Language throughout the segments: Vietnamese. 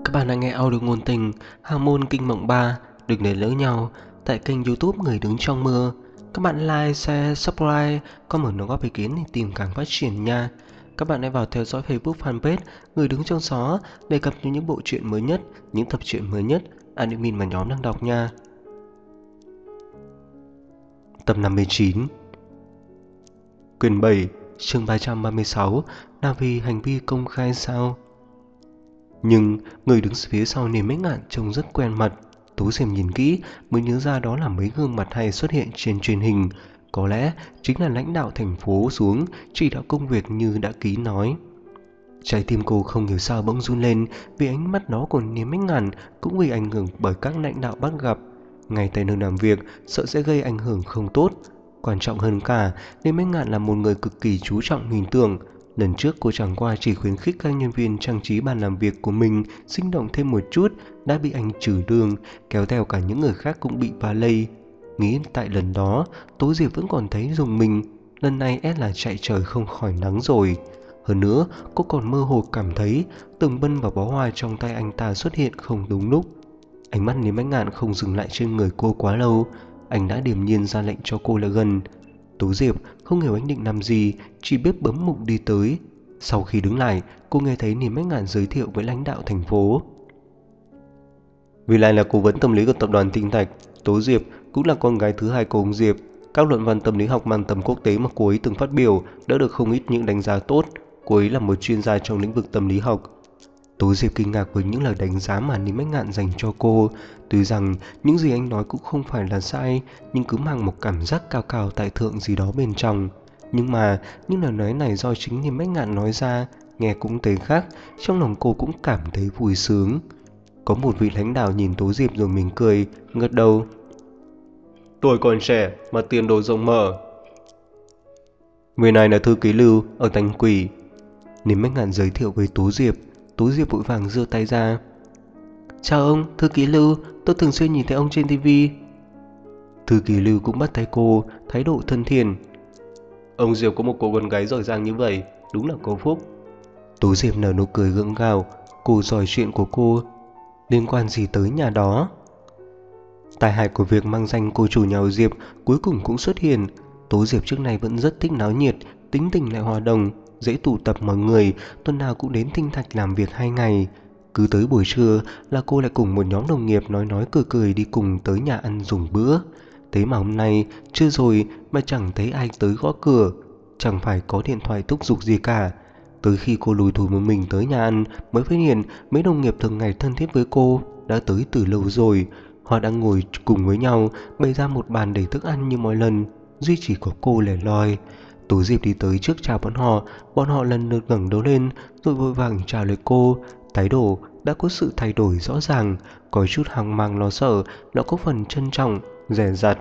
Các bạn đang nghe audio ngôn tình Hàng môn kinh mộng 3 đừng để lỡ nhau tại kênh YouTube Người đứng trong mưa. Các bạn like, share, subscribe, comment đóng góp ý kiến để tìm càng phát triển nha. Các bạn hãy vào theo dõi Facebook fanpage Người đứng trong gió để cập nhật những bộ truyện mới nhất, những tập truyện mới nhất admin và nhóm đang đọc nha. Tập 59, quyển 7, chương 336, là vì hành vi công khai sao? Nhưng người đứng phía sau Niềm Mấy Ngạn trông rất quen mặt. Tú Diệp nhìn kỹ mới nhớ ra đó là mấy gương mặt hay xuất hiện trên truyền hình. Có lẽ chính là lãnh đạo thành phố xuống chỉ đạo công việc như đã ký nói. Trái tim cô không hiểu sao bỗng run lên vì ánh mắt đó của Niềm Mấy Ngạn cũng bị ảnh hưởng bởi các lãnh đạo bắt gặp. Ngay tại nơi làm việc sợ sẽ gây ảnh hưởng không tốt. Quan trọng hơn cả, Niềm Mấy Ngạn là một người cực kỳ chú trọng hình tượng. Lần trước cô chẳng qua chỉ khuyến khích các nhân viên trang trí bàn làm việc của mình sinh động thêm một chút đã bị anh trừ lương, kéo theo cả những người khác cũng bị vạ lây. Nghĩ tại lần đó, Tố Diệp vẫn còn thấy rùng mình, lần này ép là chạy trời không khỏi nắng rồi. Hơn nữa, cô còn mơ hồ cảm thấy tường vân và bó hoa trong tay anh ta xuất hiện không đúng lúc. Ánh mắt Niềm Mấy Ngạn không dừng lại trên người cô quá lâu, anh đã điềm nhiên ra lệnh cho cô lại gần. Tố Diệp không hiểu anh định làm gì, chỉ biết bấm mục đi tới. Sau khi đứng lại, cô nghe thấy Niềm Mấy Ngạn giới thiệu với lãnh đạo thành phố. Vì lại là cố vấn tâm lý của tập đoàn Tinh Thạch, Tố Diệp cũng là con gái thứ hai của ông Diệp. Các luận văn tâm lý học mang tầm quốc tế mà cô ấy từng phát biểu đã được không ít những đánh giá tốt. Cô ấy là một chuyên gia trong lĩnh vực tâm lý học. Tố Diệp kinh ngạc với những lời đánh giá mà Niềm Mấy Ngạn dành cho cô. Tuy rằng những gì anh nói cũng không phải là sai, nhưng cứ mang một cảm giác cao cao tại thượng gì đó bên trong. Nhưng mà những lời nói này do chính Niềm Mấy Ngạn nói ra, nghe cũng thấy khác, trong lòng cô cũng cảm thấy vui sướng. Có một vị lãnh đạo nhìn Tố Diệp rồi mỉm cười, gật đầu. Tuổi còn trẻ mà tiền đồ rộng mở. Người này là thư ký Lưu ở Thành Quỷ. Niềm Mấy Ngạn giới thiệu với Tố Diệp. Tố Diệp vội vàng giơ tay ra. Chào ông, thư ký Lưu, tôi thường xuyên nhìn thấy ông trên TV. Thư ký Lưu cũng bắt tay cô, thái độ thân thiện. Ông Diệp có một cô con gái giỏi giang như vậy, đúng là có phúc. Tố Diệp nở nụ cười gượng gạo, cô giỏi chuyện của cô liên quan gì tới nhà đó. Tai hại của việc mang danh cô chủ nhà họ Diệp cuối cùng cũng xuất hiện. Tố Diệp trước này vẫn rất thích náo nhiệt, tính tình lại hòa đồng, dễ tụ tập mọi người, tuần nào cũng đến Tinh Thạch làm việc 2 ngày. Cứ tới buổi trưa là cô lại cùng một nhóm đồng nghiệp nói cười cười đi cùng tới nhà ăn dùng bữa. Thế mà hôm nay chưa rồi mà chẳng thấy ai tới gõ cửa, chẳng phải có điện thoại thúc giục gì cả. Tới khi cô lùi thủi một mình tới nhà ăn mới phát hiện mấy đồng nghiệp thường ngày thân thiết với cô đã tới từ lâu rồi. Họ đang ngồi cùng với nhau bày ra một bàn đầy thức ăn như mọi lần, duy chỉ có cô lẻ loi. Tố Diệp đi tới trước chào bọn họ lần lượt ngẩng đầu lên rồi vội vàng chào lời cô. Thái độ đã có sự thay đổi rõ ràng, có chút hoang mang lo sợ, lại có phần trân trọng, dè dặt.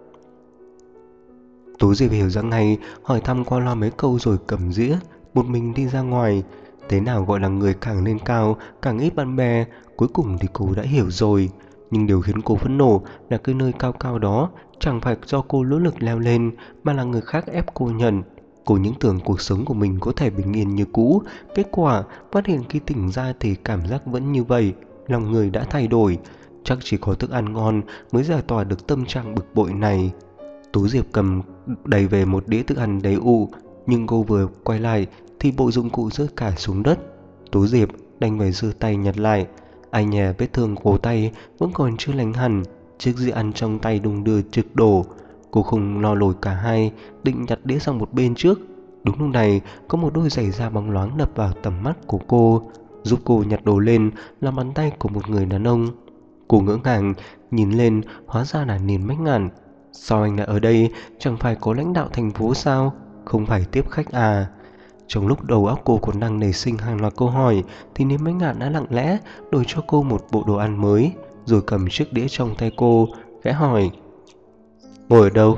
Tố Diệp hiểu ra ngay, hỏi thăm qua loa mấy câu rồi cầm dĩa, một mình đi ra ngoài. Thế nào gọi là người càng lên cao, càng ít bạn bè, cuối cùng thì cô đã hiểu rồi. Nhưng điều khiến cô phẫn nộ là cái nơi cao cao đó chẳng phải do cô nỗ lực leo lên, mà là người khác ép cô nhận. Cô những tưởng cuộc sống của mình có thể bình yên như cũ, kết quả phát hiện khi tỉnh ra thì cảm giác vẫn như vậy, lòng người đã thay đổi. Chắc chỉ có thức ăn ngon mới giải tỏa được tâm trạng bực bội này. Tú Diệp cầm đầy về một đĩa thức ăn đầy ụ, nhưng cô vừa quay lại thì bộ dụng cụ rớt cả xuống đất. Tú Diệp đành phải giơ tay nhặt lại. Ai nhè vết thương cổ tay vẫn còn chưa lành hẳn, chiếc dĩa ăn trong tay đung đưa trực đổ. Cô không lo nổi cả hai, định nhặt đĩa sang một bên trước. Đúng lúc này có một đôi giày da bóng loáng đập vào tầm mắt của cô. Giúp cô nhặt đồ lên là bàn tay của một người đàn ông. Cô ngỡ ngàng nhìn lên, hóa ra là Niềm Mấy Ngạn. Sao anh lại ở đây? Chẳng phải có lãnh đạo thành phố sao? Không phải tiếp khách à? Trong lúc đầu óc cô còn đang nảy sinh hàng loạt câu hỏi thì Niềm Mấy Ngạn đã lặng lẽ đổi cho cô một bộ đồ ăn mới, rồi cầm chiếc đĩa trong tay cô, khẽ hỏi: Ngồi ở đâu?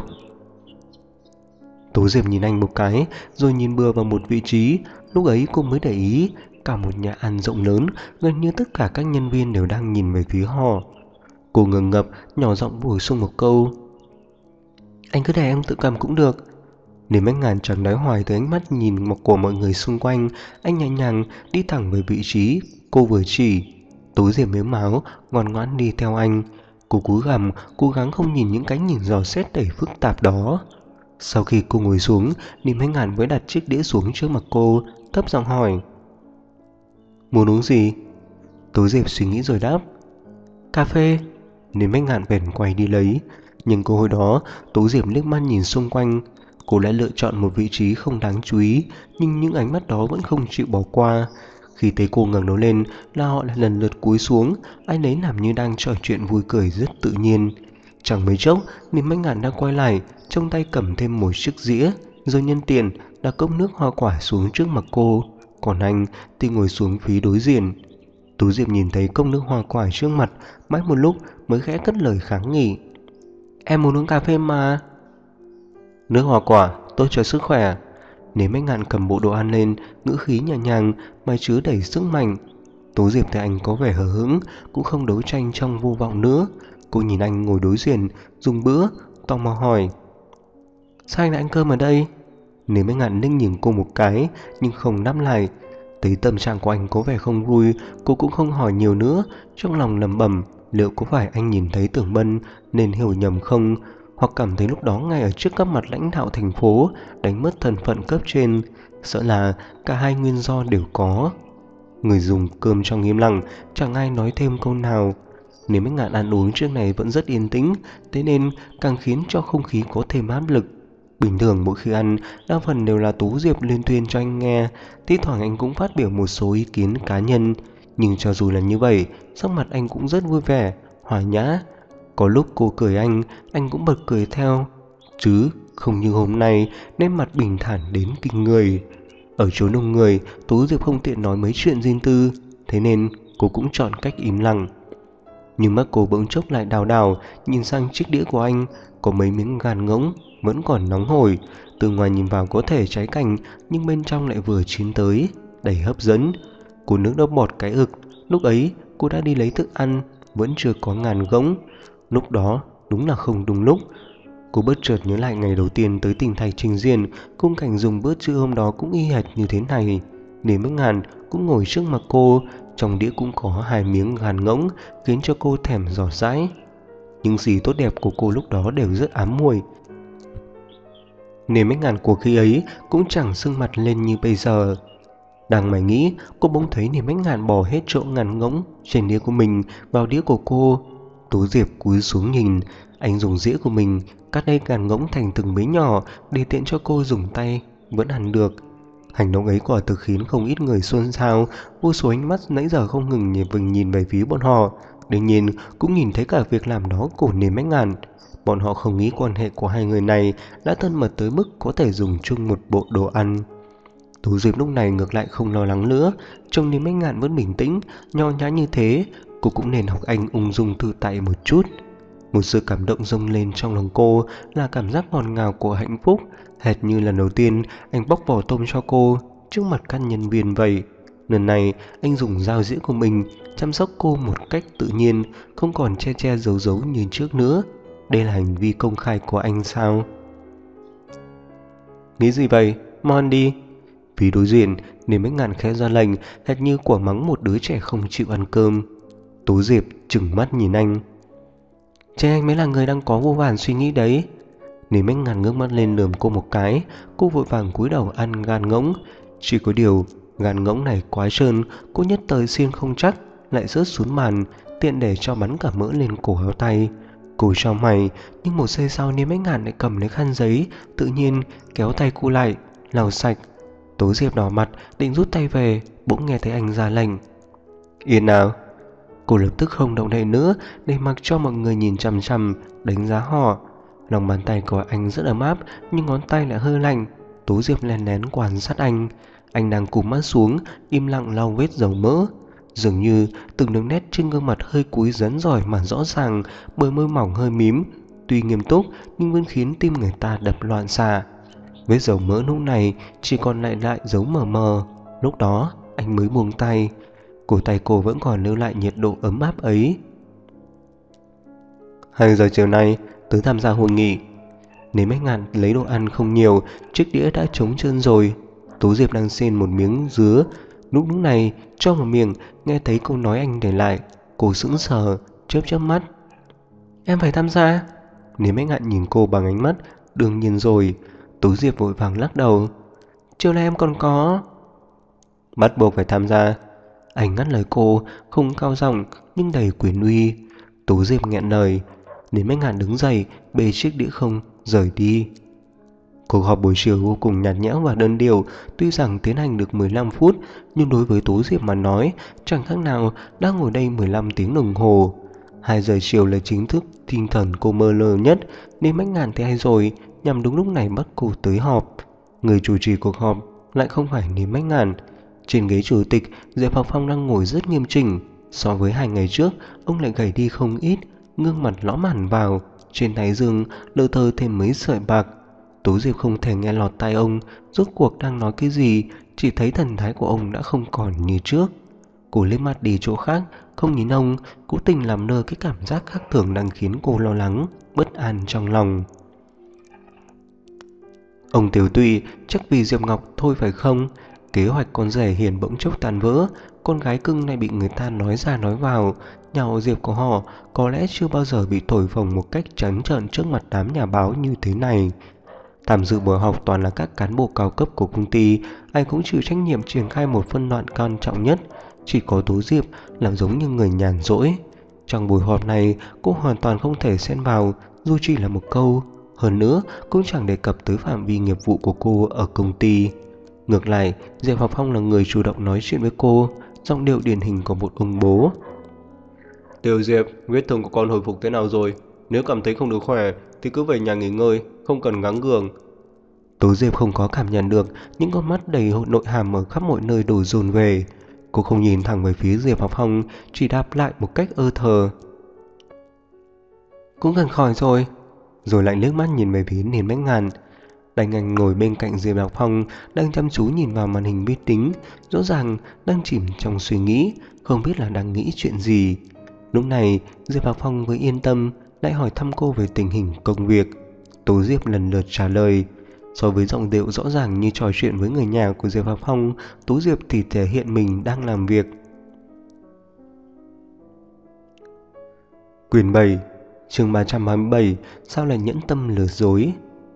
Tố Diệp nhìn anh một cái, rồi nhìn bừa vào một vị trí. Lúc ấy cô mới để ý, cả một nhà ăn rộng lớn, gần như tất cả các nhân viên đều đang nhìn về phía họ. Cô ngượng ngập, nhỏ giọng bổ sung một câu: Anh cứ để em tự cầm cũng được. Niềm Mấy Ngạn chẳng nói hoài tới ánh mắt nhìn của mọi người xung quanh. Anh nhẹ nhàng đi thẳng về vị trí cô vừa chỉ. Tú Diệp mếu máo, ngoan ngoãn đi theo anh. Cô cúi gằm, cố gắng không nhìn những cái nhìn dò xét đầy phức tạp đó. Sau khi cô ngồi xuống, Niềm Hân Ngạn mới đặt chiếc đĩa xuống trước mặt cô, thấp giọng hỏi: "Muốn uống gì?" Tú Diệp suy nghĩ rồi đáp: "Cà phê." Niềm Hân Ngạn bèn quay đi lấy. Nhưng cô hồi đó, Tú Diệp liếc mắt nhìn xung quanh. Cô đã lựa chọn một vị trí không đáng chú ý, nhưng những ánh mắt đó vẫn không chịu bỏ qua. Khi thấy cô ngẩng đầu lên là họ lại lần lượt cúi xuống, ai nấy làm như đang trò chuyện vui cười rất tự nhiên. Chẳng mấy chốc, Niềm Hân Ngạn đã quay lại, trong tay cầm thêm một chiếc dĩa, rồi nhân tiện đặt cốc nước hoa quả xuống trước mặt cô. Còn anh thì ngồi xuống phía đối diện. Tú Diệp nhìn thấy cốc nước hoa quả trước mặt, mãi một lúc mới khẽ cất lời kháng nghị: "Em muốn uống cà phê mà." "Nước hoa quả tốt cho sức khỏe." Nếu Bách Ngạn cầm bộ đồ ăn lên, ngữ khí nhẹ nhàng mà chứa đầy sức mạnh. Tú Diệp thấy anh có vẻ hờ hững, cũng không đấu tranh trong vô vọng nữa. Cô nhìn anh ngồi đối diện, dùng bữa, tò mò hỏi: "Sao anh lại ăn cơm ở đây?" Nếu Bách Ngạn ninh nhìn cô một cái, nhưng không đáp lại. Thấy tâm trạng của anh có vẻ không vui, cô cũng không hỏi nhiều nữa, trong lòng lẩm bẩm liệu có phải anh nhìn thấy Tưởng Bân nên hiểu nhầm không, hoặc cảm thấy lúc đó ngay ở trước các mặt lãnh đạo thành phố đánh mất thân phận cấp trên. Sợ là cả hai nguyên do đều có. Người dùng cơm trong im lặng, chẳng ai nói thêm câu nào. Nếu Bách Ngạn ăn uống trước này vẫn rất yên tĩnh, thế nên càng khiến cho không khí có thêm áp lực. Bình thường mỗi khi ăn, đa phần đều là Tú Diệp liên tuyên cho anh nghe, thi thoảng anh cũng phát biểu một số ý kiến cá nhân. Nhưng cho dù là như vậy, sắc mặt anh cũng rất vui vẻ, hòa nhã. Có lúc cô cười anh cũng bật cười theo. Chứ không như hôm nay, nét mặt bình thản đến kinh người. Ở chỗ đông người, Tú Diệp không tiện nói mấy chuyện riêng tư, thế nên cô cũng chọn cách im lặng. Nhưng mắt cô bỗng chốc lại đảo đảo, nhìn sang chiếc đĩa của anh, có mấy miếng gan ngỗng vẫn còn nóng hổi. Từ ngoài nhìn vào có thể cháy cành, nhưng bên trong lại vừa chín tới, đầy hấp dẫn. Cô nước đốc bọt cái ực. Lúc ấy cô đã đi lấy thức ăn, vẫn chưa có ngàn ngỗng. Lúc đó đúng là không đúng lúc. Cô bất chợt nhớ lại ngày đầu tiên tới tỉnh thành trình diễn, khung cảnh dùng bữa trưa hôm đó cũng y hệt như thế này. Đến Bách Ngạn cũng ngồi trước mặt cô, trong đĩa cũng có 2 miếng gan ngỗng, khiến cho cô thèm giỏ dãi. Những gì tốt đẹp của cô lúc đó đều rất ám muội. Nên Bách Ngạn của khi ấy cũng chẳng sưng mặt lên như bây giờ. Đang mải nghĩ, cô bỗng thấy Niềm Bách Ngạn bỏ hết chỗ ngàn ngỗng trên đĩa của mình vào đĩa của cô. Tú Diệp cúi xuống nhìn, anh dùng dĩa của mình cắt đôi ngàn ngỗng thành từng miếng nhỏ để tiện cho cô dùng tay vẫn ăn được. Hành động ấy quả thực khiến không ít người xôn xao, vô số ánh mắt nãy giờ không ngừng nhìn về phía bọn họ. Đương nhiên cũng nhìn thấy cả việc làm đó của Niềm Bách Ngạn. Bọn họ không nghĩ quan hệ của hai người này đã thân mật tới mức có thể dùng chung một bộ đồ ăn. Tú Diệp lúc này ngược lại không lo lắng nữa, trông Niềm Bách Ngạn vẫn bình tĩnh, nho nhã như thế, cô cũng nên học anh ung dung tự tại một chút. Một sự cảm động dâng lên trong lòng cô là cảm giác ngọt ngào của hạnh phúc, hệt như lần đầu tiên anh bóc vỏ tôm cho cô trước mặt các nhân viên vậy. Lần này anh dùng dao dĩa của mình chăm sóc cô một cách tự nhiên, không còn che che giấu giấu như trước nữa. Đây là hành vi công khai của anh sao? Nghĩ gì vậy? Mau ăn đi. Vì đối diện, Niềm Bách Ngạn khẽ ra lệnh, hệt như quả mắng một đứa trẻ không chịu ăn cơm. Tú Diệp trừng mắt nhìn anh. Chứ anh mới là người đang có vô vàn suy nghĩ đấy. Niềm Bách Ngạn ngước mắt lên lườm cô một cái. Cô vội vàng cúi đầu ăn gan ngỗng. Chỉ có điều gan ngỗng này quá trơn, cô nhất thời xiên không chắc, lại rớt xuống bàn, tiện để cho bắn cả mỡ lên cổ áo tay. Cô chau mày, nhưng một giây sau Niềm Bách Ngạn lại cầm lấy khăn giấy, tự nhiên kéo tay cô lại, lau sạch. Tú Diệp đỏ mặt định rút tay về, bỗng nghe thấy anh ra lệnh. Yên nào. Cô lập tức không động đậy nữa, để mặc cho mọi người nhìn chằm chằm, đánh giá họ. Lòng bàn tay của anh rất ấm áp, nhưng ngón tay lại hơi lạnh. Tú Diệp lén lén quan sát anh. Anh đang cụp mắt xuống, im lặng lau vết dầu mỡ. Dường như từng đường nét trên gương mặt hơi cúi rắn rỏi mà rõ ràng, bờ môi mỏng hơi mím. Tuy nghiêm túc nhưng vẫn khiến tim người ta đập loạn xạ. Vết dầu mỡ lúc này chỉ còn lại dấu mờ mờ. Lúc đó anh mới buông tay. Cổ tay cô vẫn còn lưu lại nhiệt độ ấm áp ấy. 2 giờ chiều nay tới tham gia hội nghị. Nếu Bách Ngạn lấy đồ ăn không nhiều, chiếc đĩa đã trống trơn rồi. Tú Diệp đang xiên một miếng dứa, Lúc này cho một miệng nghe thấy câu nói anh để lại, cô sững sờ, chớp chớp mắt. Em phải tham gia. Nếu anh Ngạn nhìn cô bằng ánh mắt đương nhiên rồi. Tú Diệp vội vàng lắc đầu. Chiều nay em còn có. Bắt buộc phải tham gia. Anh ngắt lời cô, không cao giọng nhưng đầy quyền uy. Tú Diệp nghẹn lời. Nếu anh Ngạn đứng dậy, bê chiếc đĩa không, rời đi. Cuộc họp buổi chiều vô cùng nhạt nhẽo và đơn điệu, tuy rằng tiến hành được 15 phút, nhưng đối với Tú Diệp mà nói, chẳng khác nào đã ngồi đây 15 tiếng đồng hồ. 2 giờ chiều là chính thức tinh thần cô mơ lờ nhất, nên Bách Ngạn thì hay rồi, nhằm đúng lúc này bắt cô tới họp. Người chủ trì cuộc họp lại không phải Niêm Bách Ngạn. Trên ghế chủ tịch, Diệp Học Phong đang ngồi rất nghiêm chỉnh. So với 2 ngày trước, ông lại gầy đi không ít, gương mặt lõm hẳn vào, trên thái dương lơ thơ thêm mấy sợi bạc. Tú Diệp không thể nghe lọt tai ông rốt cuộc đang nói cái gì, chỉ thấy thần thái của ông đã không còn như trước. Cô liếc mắt đi chỗ khác, không nhìn ông, cố tình làm lơ cái cảm giác khác thường đang khiến cô lo lắng, bất an trong lòng. Ông Tiểu Tụy chắc vì Diệp Ngọc thôi phải không? Kế hoạch con rể hiền bỗng chốc tan vỡ, con gái cưng này bị người ta nói ra nói vào, nhà họ Diệp của họ có lẽ chưa bao giờ bị thổi phồng một cách trắng trợn trước mặt đám nhà báo như thế này. Tham dự buổi họp toàn là các cán bộ cao cấp của công ty, ai cũng chịu trách nhiệm triển khai một phân đoạn quan trọng nhất. Chỉ có Tú Diệp là giống như người nhàn rỗi. Trong buổi họp này, cô hoàn toàn không thể xen vào, dù chỉ là một câu. Hơn nữa, cũng chẳng đề cập tới phạm vi nghiệp vụ của cô ở công ty. Ngược lại, Diệp Học Phong là người chủ động nói chuyện với cô, giọng điệu điển hình của một ông bố. Tiểu Diệp, vết thương của con hồi phục thế nào rồi? Nếu cảm thấy không được khỏe thì cứ về nhà nghỉ ngơi, không cần gắng gượng. Tú Diệp không có cảm nhận được những con mắt đầy nội hàm ở khắp mọi nơi đổ dồn về. Cô không nhìn thẳng về phía Diệp Học Phong, chỉ đáp lại một cách ơ thờ. Cũng gần khỏi rồi. Rồi lại liếc mắt nhìn về phía Niên Bách Ngạn. Đành Anh ngồi bên cạnh Diệp Học Phong, đang chăm chú nhìn vào màn hình vi tính, rõ ràng đang chìm trong suy nghĩ, không biết là đang nghĩ chuyện gì. Lúc này, Diệp Học Phong mới yên tâm, lại hỏi thăm cô về tình hình công việc. Tú Diệp lần lượt trả lời. So với giọng điệu rõ ràng như trò chuyện với người nhà của Diệp Học Phong, Tú Diệp thì thể hiện mình đang làm việc. Quyển 7, chương 327, sao lại nhẫn tâm lừa dối?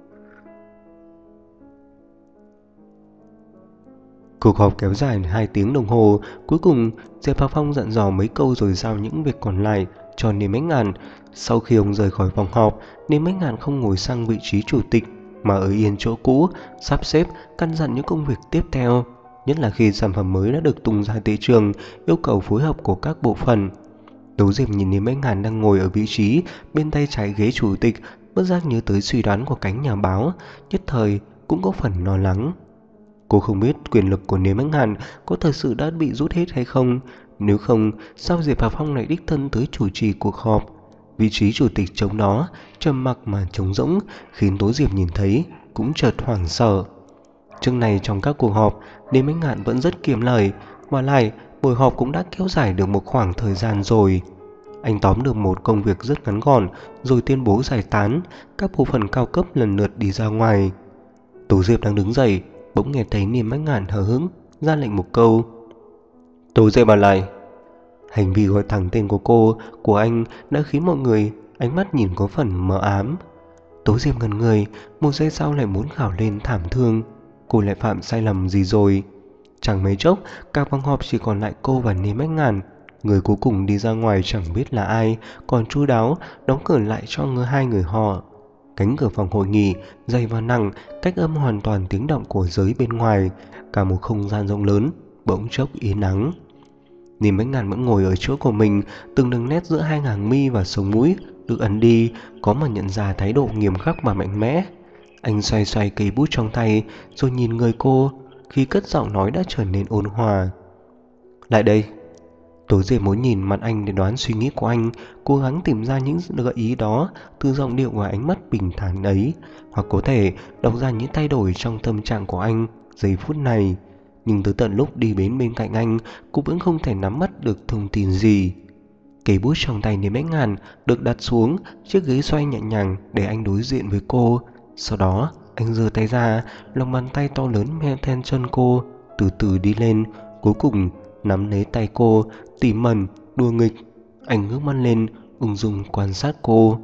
Cuộc họp kéo dài 2 tiếng đồng hồ, cuối cùng Diệp Học Phong dặn dò mấy câu rồi giao những việc còn lại cho Niêm Bách Ngạn. Sau khi ông rời khỏi phòng họp, Niêm Bách Ngạn không ngồi sang vị trí chủ tịch mà ở yên chỗ cũ, sắp xếp căn dặn những công việc tiếp theo, nhất là khi sản phẩm mới đã được tung ra thị trường, yêu cầu phối hợp của các bộ phận. Tú Diệp nhìn Niêm Bách Ngạn đang ngồi ở vị trí bên tay trái ghế chủ tịch, bất giác nhớ tới suy đoán của cánh nhà báo, nhất thời cũng có phần lo lắng. Cô không biết quyền lực của Niêm Bách Ngạn có thật sự đã bị rút hết hay không. Nếu không, sao Diệp Học Phong lại đích thân tới chủ trì cuộc họp? Vị trí chủ tịch trống đó, trầm mặc mà trống rỗng, khiến Tố Diệp nhìn thấy cũng chợt hoảng sợ. Trước này trong các cuộc họp, Niêm Bách Ngạn vẫn rất kiệm lời, mà lại buổi họp cũng đã kéo dài được một khoảng thời gian rồi. Anh tóm được một công việc rất ngắn gọn, rồi tuyên bố giải tán, các bộ phận cao cấp lần lượt đi ra ngoài. Tố Diệp đang đứng dậy, bỗng nghe thấy Niêm Bách Ngạn hờ hững ra lệnh một câu. Tú Diệp bàn lại. Hành vi gọi thẳng tên của cô, của anh đã khiến mọi người ánh mắt nhìn có phần mờ ám. Tú Diệp ngẩn người, một giây sau lại muốn gào lên thảm thương. Cô lại phạm sai lầm gì rồi? Chẳng mấy chốc, cả phòng họp chỉ còn lại cô và Niêm Bách Ngạn. Người cuối cùng đi ra ngoài chẳng biết là ai, còn chu đáo đóng cửa lại cho hai người họ. Cánh cửa phòng hội nghị dày và nặng, cách âm hoàn toàn tiếng động của giới bên ngoài. Cả một không gian rộng lớn bỗng chốc yên ắng. Niêm Bách Ngạn vẫn ngồi ở chỗ của mình, từng đường nét giữa hai hàng mi và sống mũi được ẩn đi, có mà nhận ra thái độ nghiêm khắc và mạnh mẽ. Anh xoay xoay cây bút trong tay, rồi nhìn người cô, khi cất giọng nói đã trở nên ôn hòa. Lại đây. Tố Diệp muốn nhìn mặt anh để đoán suy nghĩ của anh, cố gắng tìm ra những gợi ý đó từ giọng điệu và ánh mắt bình thản ấy, hoặc có thể đọc ra những thay đổi trong tâm trạng của anh giây phút này. Nhưng tới tận lúc đi đến bên cạnh anh, cô vẫn không thể nắm bắt được thông tin gì. Cây bút trong tay Niêm Bách Ngạn được đặt xuống, chiếc ghế xoay nhẹ nhàng để anh đối diện với cô. Sau đó anh giơ tay ra, lòng bàn tay to lớn men theo chân cô, từ từ đi lên, Cuối cùng nắm lấy tay cô, tỉ mẩn, đùa nghịch. Anh ngước mắt lên, ung dung quan sát cô.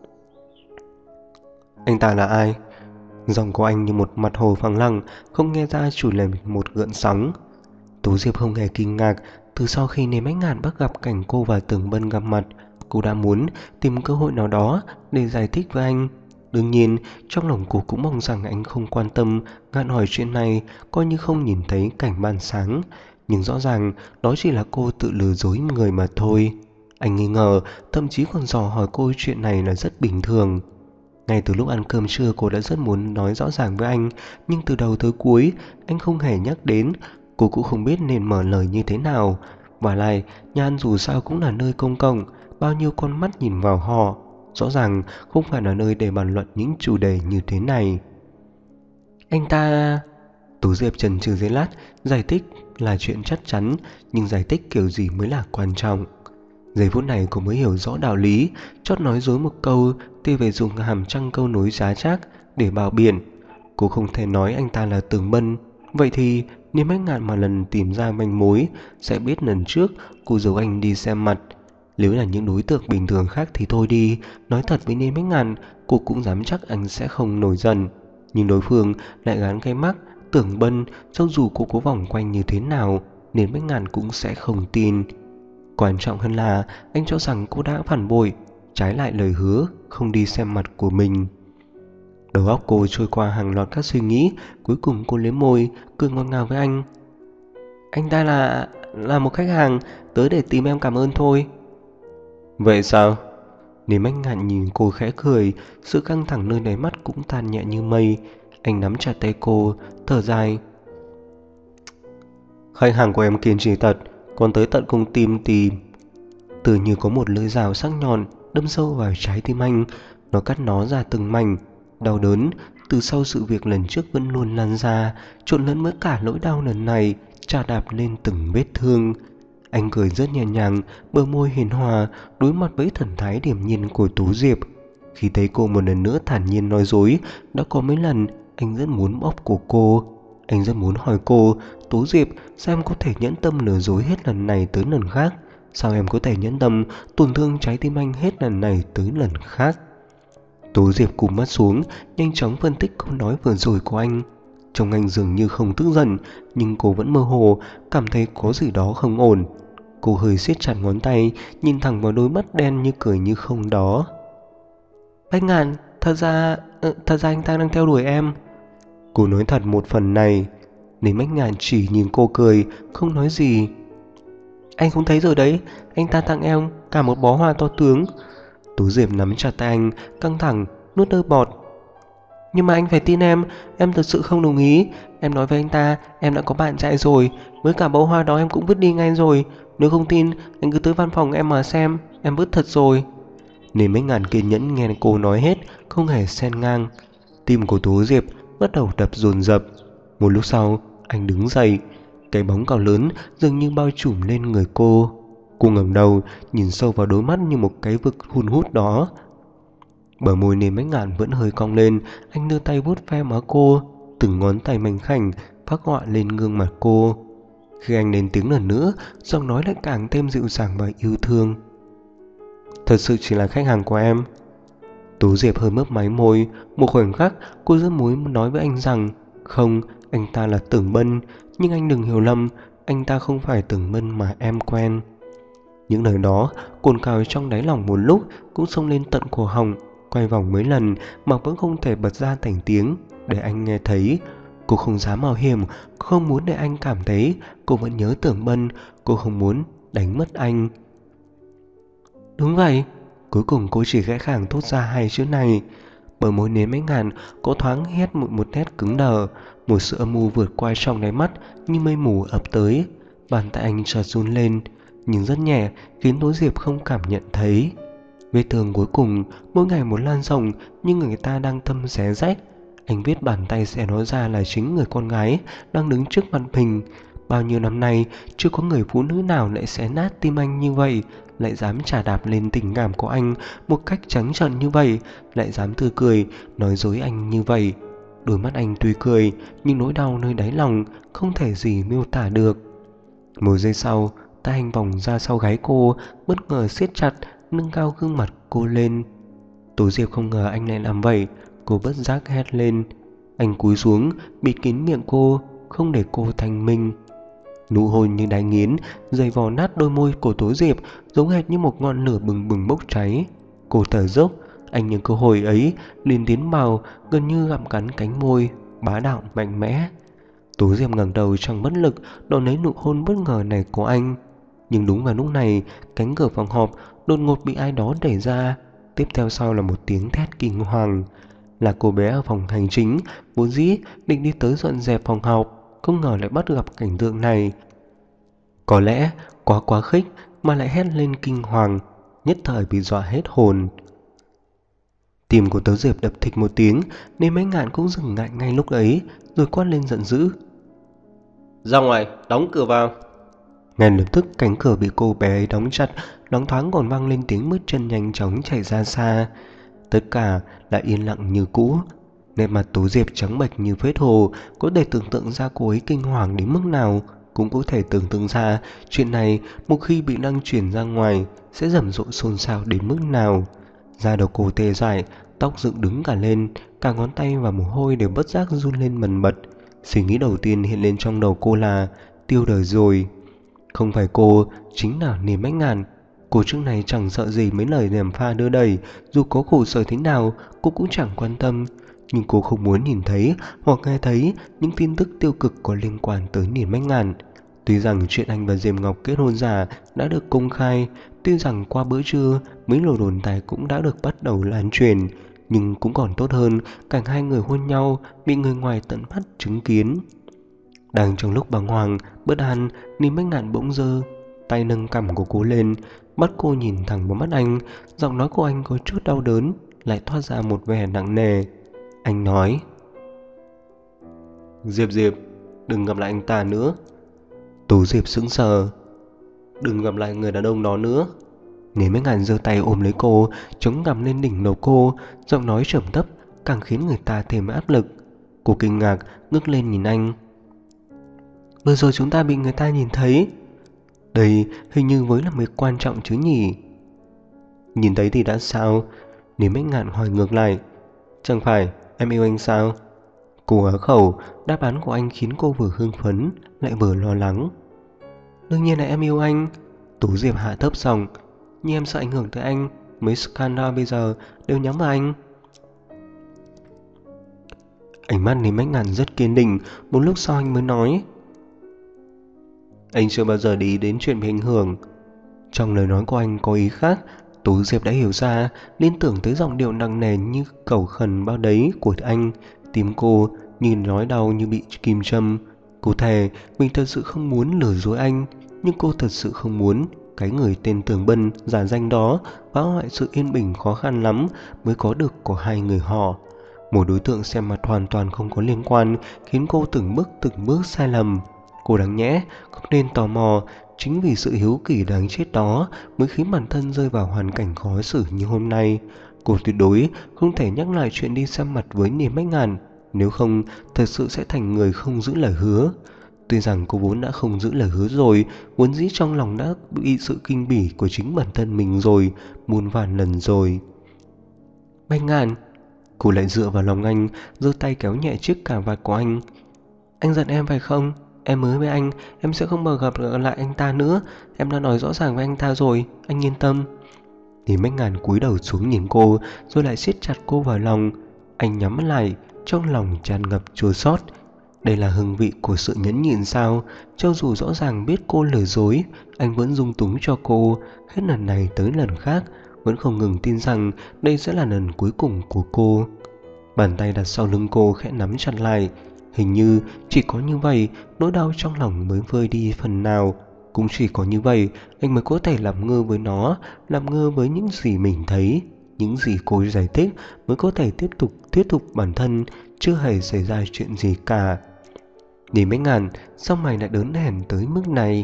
Anh ta là ai? Giọng của anh như một mặt hồ phẳng lặng, không nghe ra chủ lời một gợn sóng. Tú Diệp không hề kinh ngạc. Từ sau khi Nếm Ánh Ngạn bắt gặp cảnh cô và Tưởng Bân gặp mặt, cô đã muốn tìm cơ hội nào đó để giải thích với anh. Đương nhiên, trong lòng cô cũng mong rằng anh không quan tâm, ngạn hỏi chuyện này, coi như không nhìn thấy cảnh ban sáng. Nhưng rõ ràng đó chỉ là cô tự lừa dối người mà thôi. Anh nghi ngờ, thậm chí còn dò hỏi cô chuyện này là rất bình thường. Ngay từ lúc ăn cơm trưa cô đã rất muốn nói rõ ràng với anh, nhưng từ đầu tới cuối anh không hề nhắc đến. Cô cũng không biết nên mở lời như thế nào. Và lại, nhà ăn dù sao cũng là nơi công cộng, bao nhiêu con mắt nhìn vào họ. Rõ ràng không phải là nơi để bàn luận những chủ đề như thế này. Anh ta... Tú Diệp chần chừ giây lát, giải thích là chuyện chắc chắn, nhưng giải thích kiểu gì mới là quan trọng. Giây phút này cô mới hiểu rõ đạo lý, chót nói dối một câu thì phải dùng hàm trăm câu nối giá trác để bào biện. Cô không thể nói anh ta là Tưởng Bân. Vậy thì Niêm Ánh Ngạn mà lần tìm ra manh mối sẽ biết lần trước cô giấu anh đi xem mặt. Nếu là những đối tượng bình thường khác thì thôi đi, nói thật với Niêm Ánh Ngạn, cô cũng dám chắc anh sẽ không nổi giận. Nhưng đối phương lại gán cái mác Tưởng Bân, cho dù cô có vòng quanh như thế nào, Niêm Ánh Ngạn cũng sẽ không tin. Quan trọng hơn là anh cho rằng cô đã phản bội, trái lại lời hứa không đi xem mặt của mình. Đầu óc cô trôi qua hàng loạt các suy nghĩ, cuối cùng cô liếm môi, cười ngọt ngào với anh. Anh ta là một khách hàng, tới để tìm em cảm ơn thôi. Vậy sao? Niềm Ánh Ngạn nhìn cô khẽ cười, sự căng thẳng nơi đáy mắt cũng tan nhẹ như mây. Anh nắm chặt tay cô, thở dài. Khách hàng của em kiên trì thật, còn tới tận công tim tìm. Tự như có một lưỡi dao sắc nhọn đâm sâu vào trái tim anh, nó cắt nó ra từng mảnh. Đau đớn từ sau sự việc lần trước vẫn luôn lan ra, trộn lẫn với cả nỗi đau lần này, chà đạp lên từng vết thương. Anh cười rất nhẹ nhàng, bờ môi hiền hòa, đối mặt với thần thái điềm nhiên của Tú Diệp. Khi thấy cô một lần nữa thản nhiên nói dối, đã có mấy lần anh rất muốn bóp cổ cô. Anh rất muốn hỏi cô, Tú Diệp, sao em có thể nhẫn tâm lừa dối hết lần này tới lần khác? Sao em có thể nhẫn tâm tổn thương trái tim anh hết lần này tới lần khác? Tú Diệp cụp mắt xuống, nhanh chóng phân tích câu nói vừa rồi của anh. Trông anh dường như không tức giận, nhưng cô vẫn mơ hồ, cảm thấy có gì đó không ổn. Cô hơi siết chặt ngón tay, nhìn thẳng vào đôi mắt đen như cười như không đó. Anh Ngạn, thật ra anh ta đang theo đuổi em. Cô nói thật một phần này. Nếu Anh Ngạn chỉ nhìn cô cười, không nói gì. Anh không thấy rồi đấy, anh ta tặng em cả một bó hoa to tướng. Tú Diệp nắm chặt tay anh, căng thẳng, nuốt nước bọt. Nhưng mà anh phải tin em thật sự không đồng ý. Em nói với anh ta, em đã có bạn trai rồi, với cả bó hoa đó em cũng vứt đi ngay rồi. Nếu không tin, anh cứ tới văn phòng em mà xem, em vứt thật rồi. Nên mấy ngàn kiên nhẫn nghe cô nói hết, không hề xen ngang. Tim của Tú Diệp bắt đầu đập dồn dập. Một lúc sau, anh đứng dậy. Cái bóng cao lớn dường như bao trùm lên người cô. Cô ngẩng đầu, nhìn sâu vào đôi mắt như một cái vực hun hút đó. Bờ môi Nêm Ánh Ngạn vẫn hơi cong lên, anh đưa tay vuốt ve má cô, từng ngón tay mảnh khảnh phác họa lên gương mặt cô. Khi anh lên tiếng lần nữa, giọng nói lại càng thêm dịu dàng và yêu thương. Thật sự chỉ là khách hàng của em. Tú Diệp hơi mấp máy môi, một khoảnh khắc cô rất muốn nói với anh rằng không, anh ta là Tưởng Bân, nhưng anh đừng hiểu lầm, anh ta không phải Tưởng Bân mà em quen. Những lời đó cồn cào trong đáy lòng một lúc cũng xông lên tận cổ họng, quay vòng mấy lần mà vẫn không thể bật ra thành tiếng để anh nghe thấy. Cô không dám mạo hiểm, không muốn để anh cảm thấy cô vẫn nhớ Tưởng Bân, cô không muốn đánh mất anh. Đúng vậy. Cuối cùng cô chỉ khẽ khàng thốt ra hai chữ này. Bờ môi Nếm Ánh Ngạn có thoáng hét một nét cứng đờ, một sự âm u vượt qua trong đáy mắt như mây mù ập tới. Bàn tay anh chợt run lên, nhưng rất nhẹ, khiến Tố Diệp không cảm nhận thấy. Vết thương cuối cùng mỗi ngày một lan rộng, nhưng người ta đang thâm xé rách. Anh biết bàn tay xé nó ra là chính người con gái đang đứng trước mặt mình. Bao nhiêu năm nay chưa có người phụ nữ nào lại xé nát tim anh như vậy, lại dám chà đạp lên tình cảm của anh một cách trắng trợn như vậy, lại dám tươi cười nói dối anh như vậy. Đôi mắt anh tuy cười, nhưng nỗi đau nơi đáy lòng không thể gì miêu tả được. Một giây sau, tay anh vòng ra sau gáy cô, bất ngờ siết chặt, nâng cao gương mặt cô lên. Tố Diệp không ngờ anh lại làm vậy, cô bất giác hét lên. Anh cúi xuống, bịt kín miệng cô, không để cô thanh minh. Nụ hôn như đáy nghiến, dày vò nát đôi môi của Tố Diệp, giống hệt như một ngọn lửa bừng bừng bốc cháy. Cô thở dốc, anh nhân cơ hội ấy liền tiến vào, gần như gặm cắn cánh môi, bá đạo mạnh mẽ. Tố Diệp ngẩng đầu trong bất lực, đón lấy nụ hôn bất ngờ này của anh. Nhưng đúng vào lúc này, cánh cửa phòng họp đột ngột bị ai đó đẩy ra. Tiếp theo sau là một tiếng thét kinh hoàng. Là cô bé ở phòng hành chính, vốn dĩ định đi tới dọn dẹp phòng họp, không ngờ lại bắt gặp cảnh tượng này. Có lẽ quá khích mà lại hét lên kinh hoàng, nhất thời bị dọa hết hồn. Tim của Tố Diệp đập thịch một tiếng, nên mấy ngạn cũng dừng lại ngay lúc ấy, rồi quát lên giận dữ. Ra ngoài, đóng cửa vào. Ngay lập tức cánh cửa bị cô bé ấy đóng chặt, loáng thoáng còn vang lên tiếng bước chân nhanh chóng chạy ra xa. Tất cả lại yên lặng như cũ. Nét mặt Tố Diệp trắng bệch như vết hồ, có thể tưởng tượng ra cô ấy kinh hoàng đến mức nào, cũng có thể tưởng tượng ra chuyện này một khi bị đăng truyền ra ngoài sẽ rầm rộ xôn xao đến mức nào. Da đầu cô tê dại, tóc dựng đứng cả lên, cả ngón tay và mồ hôi đều bất giác run lên bần bật. Suy nghĩ đầu tiên hiện lên trong đầu cô là tiêu đời rồi. Không phải cô, chính là Niềm Bách Ngạn. Cô trước này chẳng sợ gì mấy lời đèm pha đưa đẩy, dù có khổ sở thế nào cô cũng chẳng quan tâm. Nhưng cô không muốn nhìn thấy hoặc nghe thấy những tin tức tiêu cực có liên quan tới Niềm Bách Ngạn. Tuy rằng chuyện anh và Diệp Ngọc kết hôn giả đã được công khai, tuy rằng qua bữa trưa mấy lời đồn đại cũng đã được bắt đầu lan truyền, nhưng cũng còn tốt hơn cả hai người hôn nhau bị người ngoài tận mắt chứng kiến. Đang trong lúc bàng hoàng, bất an, Niềm Bách Ngạn bỗng giơ tay nâng cằm của cô lên, mắt cô nhìn thẳng vào mắt anh, giọng nói của anh có chút đau đớn, lại thoát ra một vẻ nặng nề. Anh nói: Diệp Diệp, đừng gặp lại anh ta nữa. Tú Diệp sững sờ. Đừng gặp lại người đàn ông đó nữa. Niềm Bách Ngạn giơ tay ôm lấy cô, chống cằm lên đỉnh đầu cô, giọng nói trầm thấp càng khiến người ta thêm áp lực. Cô kinh ngạc ngước lên nhìn anh. Vừa rồi chúng ta bị người ta nhìn thấy. Đây hình như mới là việc quan trọng chứ nhỉ? Nhìn thấy thì đã sao? Niềm Bách Ngạn hỏi ngược lại. Chẳng phải em yêu anh sao? Cô á khẩu, đáp án của anh khiến cô vừa hưng phấn lại vừa lo lắng. Đương nhiên là em yêu anh. Tú Diệp hạ thấp giọng. Nhưng em sợ ảnh hưởng tới anh. Mấy scandal bây giờ đều nhắm vào anh. Ánh mắt Niềm Bách Ngạn rất kiên định. Một lúc sau anh mới nói: Anh chưa bao giờ để ý đến chuyện bị ảnh hưởng. Trong lời nói của anh có ý khác. Tú Diệp đã hiểu ra, liên tưởng tới giọng điệu nặng nề như cầu khẩn bao đấy của anh. Tim cô như nói đau như bị kim châm. Cô thề mình thật sự không muốn lừa dối anh, nhưng cô thật sự không muốn cái người tên Tường Bân giả danh đó phá hoại sự yên bình khó khăn lắm mới có được của hai người họ. Một đối tượng xem mặt hoàn toàn không có liên quan khiến cô từng bước sai lầm. Cô đáng nhẽ không nên tò mò. Chính vì sự hiếu kỳ đáng chết đó mới khiến bản thân rơi vào hoàn cảnh khó xử như hôm nay. Cô tuyệt đối không thể nhắc lại chuyện đi xem mặt với Niềm Bách Ngạn, nếu không thật sự sẽ thành người không giữ lời hứa. Tuy rằng cô vốn đã không giữ lời hứa rồi, vốn dĩ trong lòng đã bị sự kinh bỉ của chính bản thân mình rồi, muôn vàn lần rồi. Bách Ngạn, cô lại dựa vào lòng anh, giơ tay kéo nhẹ chiếc cà vạt của anh. Anh giận em phải không? Em hứa với anh, em sẽ không bao gặp lại anh ta nữa. Em đã nói rõ ràng với anh ta rồi, anh yên tâm. Thì Bách Ngạn cúi đầu xuống nhìn cô, rồi lại siết chặt cô vào lòng. Anh nhắm mắt lại, trong lòng tràn ngập chua xót. Đây là hương vị của sự nhẫn nhịn sao? Cho dù rõ ràng biết cô lừa dối, anh vẫn dung túng cho cô, hết lần này tới lần khác, vẫn không ngừng tin rằng đây sẽ là lần cuối cùng của cô. Bàn tay đặt sau lưng cô khẽ nắm chặt lại. Hình như chỉ có như vậy nỗi đau trong lòng mới vơi đi phần nào. Cũng chỉ có như vậy anh mới có thể làm ngơ với nó, làm ngơ với những gì mình thấy. Những gì cô giải thích mới có thể tiếp tục thuyết phục bản thân chưa hề xảy ra chuyện gì cả. Niềm Bách Ngạn, sao mày lại đớn hèn tới mức này?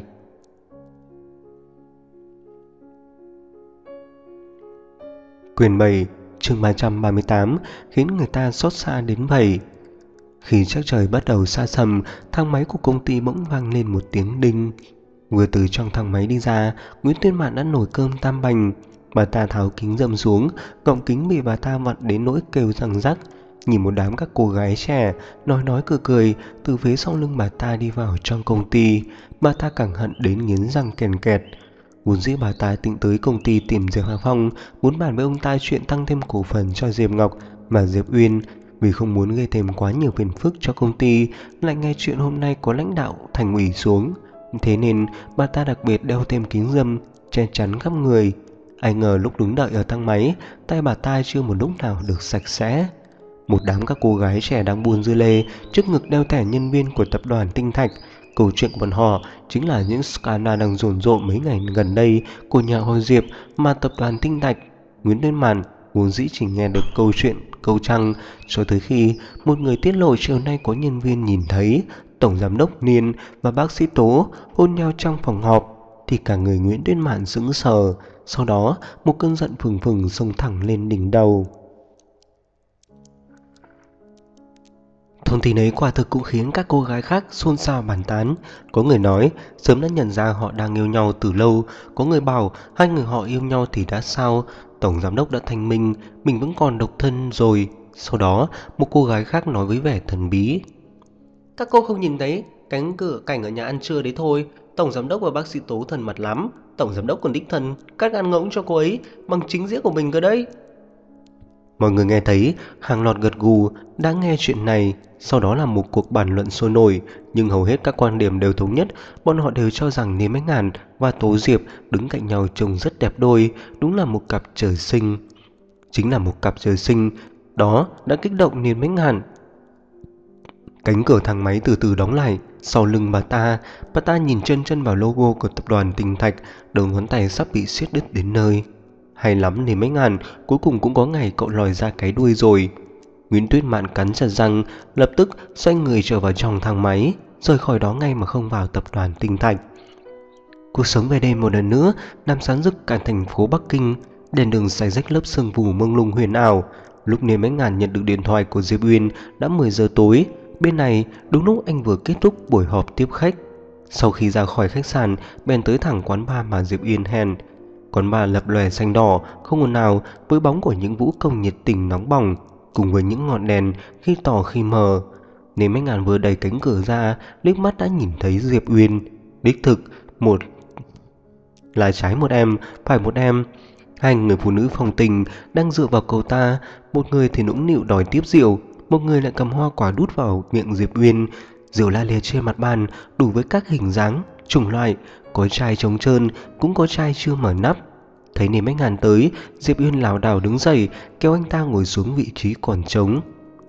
Quyển 7, chương 338 khiến người ta xót xa đến vậy. Khi sắc trời bắt đầu xa sầm, thang máy của công ty bỗng vang lên một tiếng đinh. Vừa từ trong thang máy đi ra, Nguyễn Tuyên Mạn đã nổi cơm tam bành. Bà ta tháo kính râm xuống, gọng kính bị bà ta vặn đến nỗi kêu răng rắc. Nhìn một đám các cô gái trẻ nói cười cười từ phía sau lưng bà ta đi vào trong công ty, bà ta càng hận đến nghiến răng kèn kẹt. Vốn dĩ bà ta định tới công ty tìm Diệp Hà Phong, muốn bàn với ông ta chuyện tăng thêm cổ phần cho Diệp Ngọc, mà Diệp Uyên vì không muốn gây thêm quá nhiều phiền phức cho công ty, lại nghe chuyện hôm nay có lãnh đạo thành ủy xuống, thế nên bà ta đặc biệt đeo thêm kính râm che chắn khắp người. Ai ngờ lúc đứng đợi ở thang máy, tay bà ta chưa một lúc nào được sạch sẽ. Một đám các cô gái trẻ đang buôn dưa lê, trước ngực đeo thẻ nhân viên của tập đoàn Tinh Thạch. Câu chuyện của bọn họ chính là những scandal đang rồn rộ mấy ngày gần đây của nhà họ Diệp mà tập đoàn Tinh Thạch. Nguyễn Tuyên Mạn vốn dĩ chỉ nghe được câu chuyện câu trăng, cho tới khi một người tiết lộ chiều nay có nhân viên nhìn thấy tổng giám đốc Niên và bác sĩ Tố hôn nhau trong phòng họp, thì cả người Nguyễn Tuyên Mạn sững sờ. Sau đó một cơn giận phừng phừng xông thẳng lên đỉnh đầu. Thông tin ấy quả thực cũng khiến các cô gái khác xôn xao bàn tán. Có người nói sớm đã nhận ra họ đang yêu nhau từ lâu, có người bảo hai người họ yêu nhau thì đã sao, tổng giám đốc đã thanh minh, mình vẫn còn độc thân rồi. Sau đó một cô gái khác nói với vẻ thần bí: các cô không nhìn thấy cánh cửa cảnh ở nhà ăn trưa đấy thôi, tổng giám đốc và bác sĩ Tố thân mật lắm, tổng giám đốc còn đích thân cắt ăn ngỗng cho cô ấy bằng chính dĩa của mình cơ đấy. Mọi người nghe thấy hàng loạt gật gù đã nghe chuyện này. Sau đó là một cuộc bàn luận sôi nổi, nhưng hầu hết các quan điểm đều thống nhất, bọn họ đều cho rằng Niêm Bách Ngàn và Tố Diệp đứng cạnh nhau trông rất đẹp đôi, đúng là một cặp trời sinh. Chính là một cặp trời sinh đó đã kích động Niêm Bách Ngàn. Cánh cửa thang máy từ từ đóng lại sau lưng bà ta nhìn chân vào logo của tập đoàn Tinh Thạch, đầu ngón tay sắp bị siết đứt đến nơi. Hay lắm Niêm Bách Ngàn, cuối cùng cũng có ngày cậu lòi ra cái đuôi rồi. Nguyễn Tuyết Mạn cắn chặt răng, lập tức xoay người trở vào trong thang máy, rời khỏi đó ngay mà không vào tập đoàn Tinh Thạch. Cuộc sống về đêm một lần nữa làm sáng rực cả thành phố Bắc Kinh, đèn đường xay rách lớp sương mù mông lung huyền ảo. Lúc Niêm Bách Ngàn nhận được điện thoại của Diệp Uyên đã 10 giờ tối. Bên này đúng lúc anh vừa kết thúc buổi họp tiếp khách. Sau khi ra khỏi khách sạn, bèn tới thẳng quán bar mà Diệp Uyên hẹn. Quán bar lập lòe xanh đỏ, không ồn ào, với bóng của những vũ công nhiệt tình nóng bỏng, cùng với những ngọn đèn khi tỏ khi mờ. Niêm Bách Ngàn vừa đẩy cánh cửa ra, liếc mắt đã nhìn thấy Diệp Uyên. Đích thực, một là trái một em, phải một em. Hai người phụ nữ phong tình đang dựa vào cậu ta, một người thì nũng nịu đòi tiếp rượu, một người lại cầm hoa quả đút vào miệng Diệp Uyên. Rượu la liệt trên mặt bàn đủ với các hình dáng, chủng loại, có chai trống trơn, cũng có chai chưa mở nắp. Thấy Niêm Bách Ngàn tới, Diệp Uyên lảo đảo đứng dậy, kéo anh ta ngồi xuống vị trí còn trống.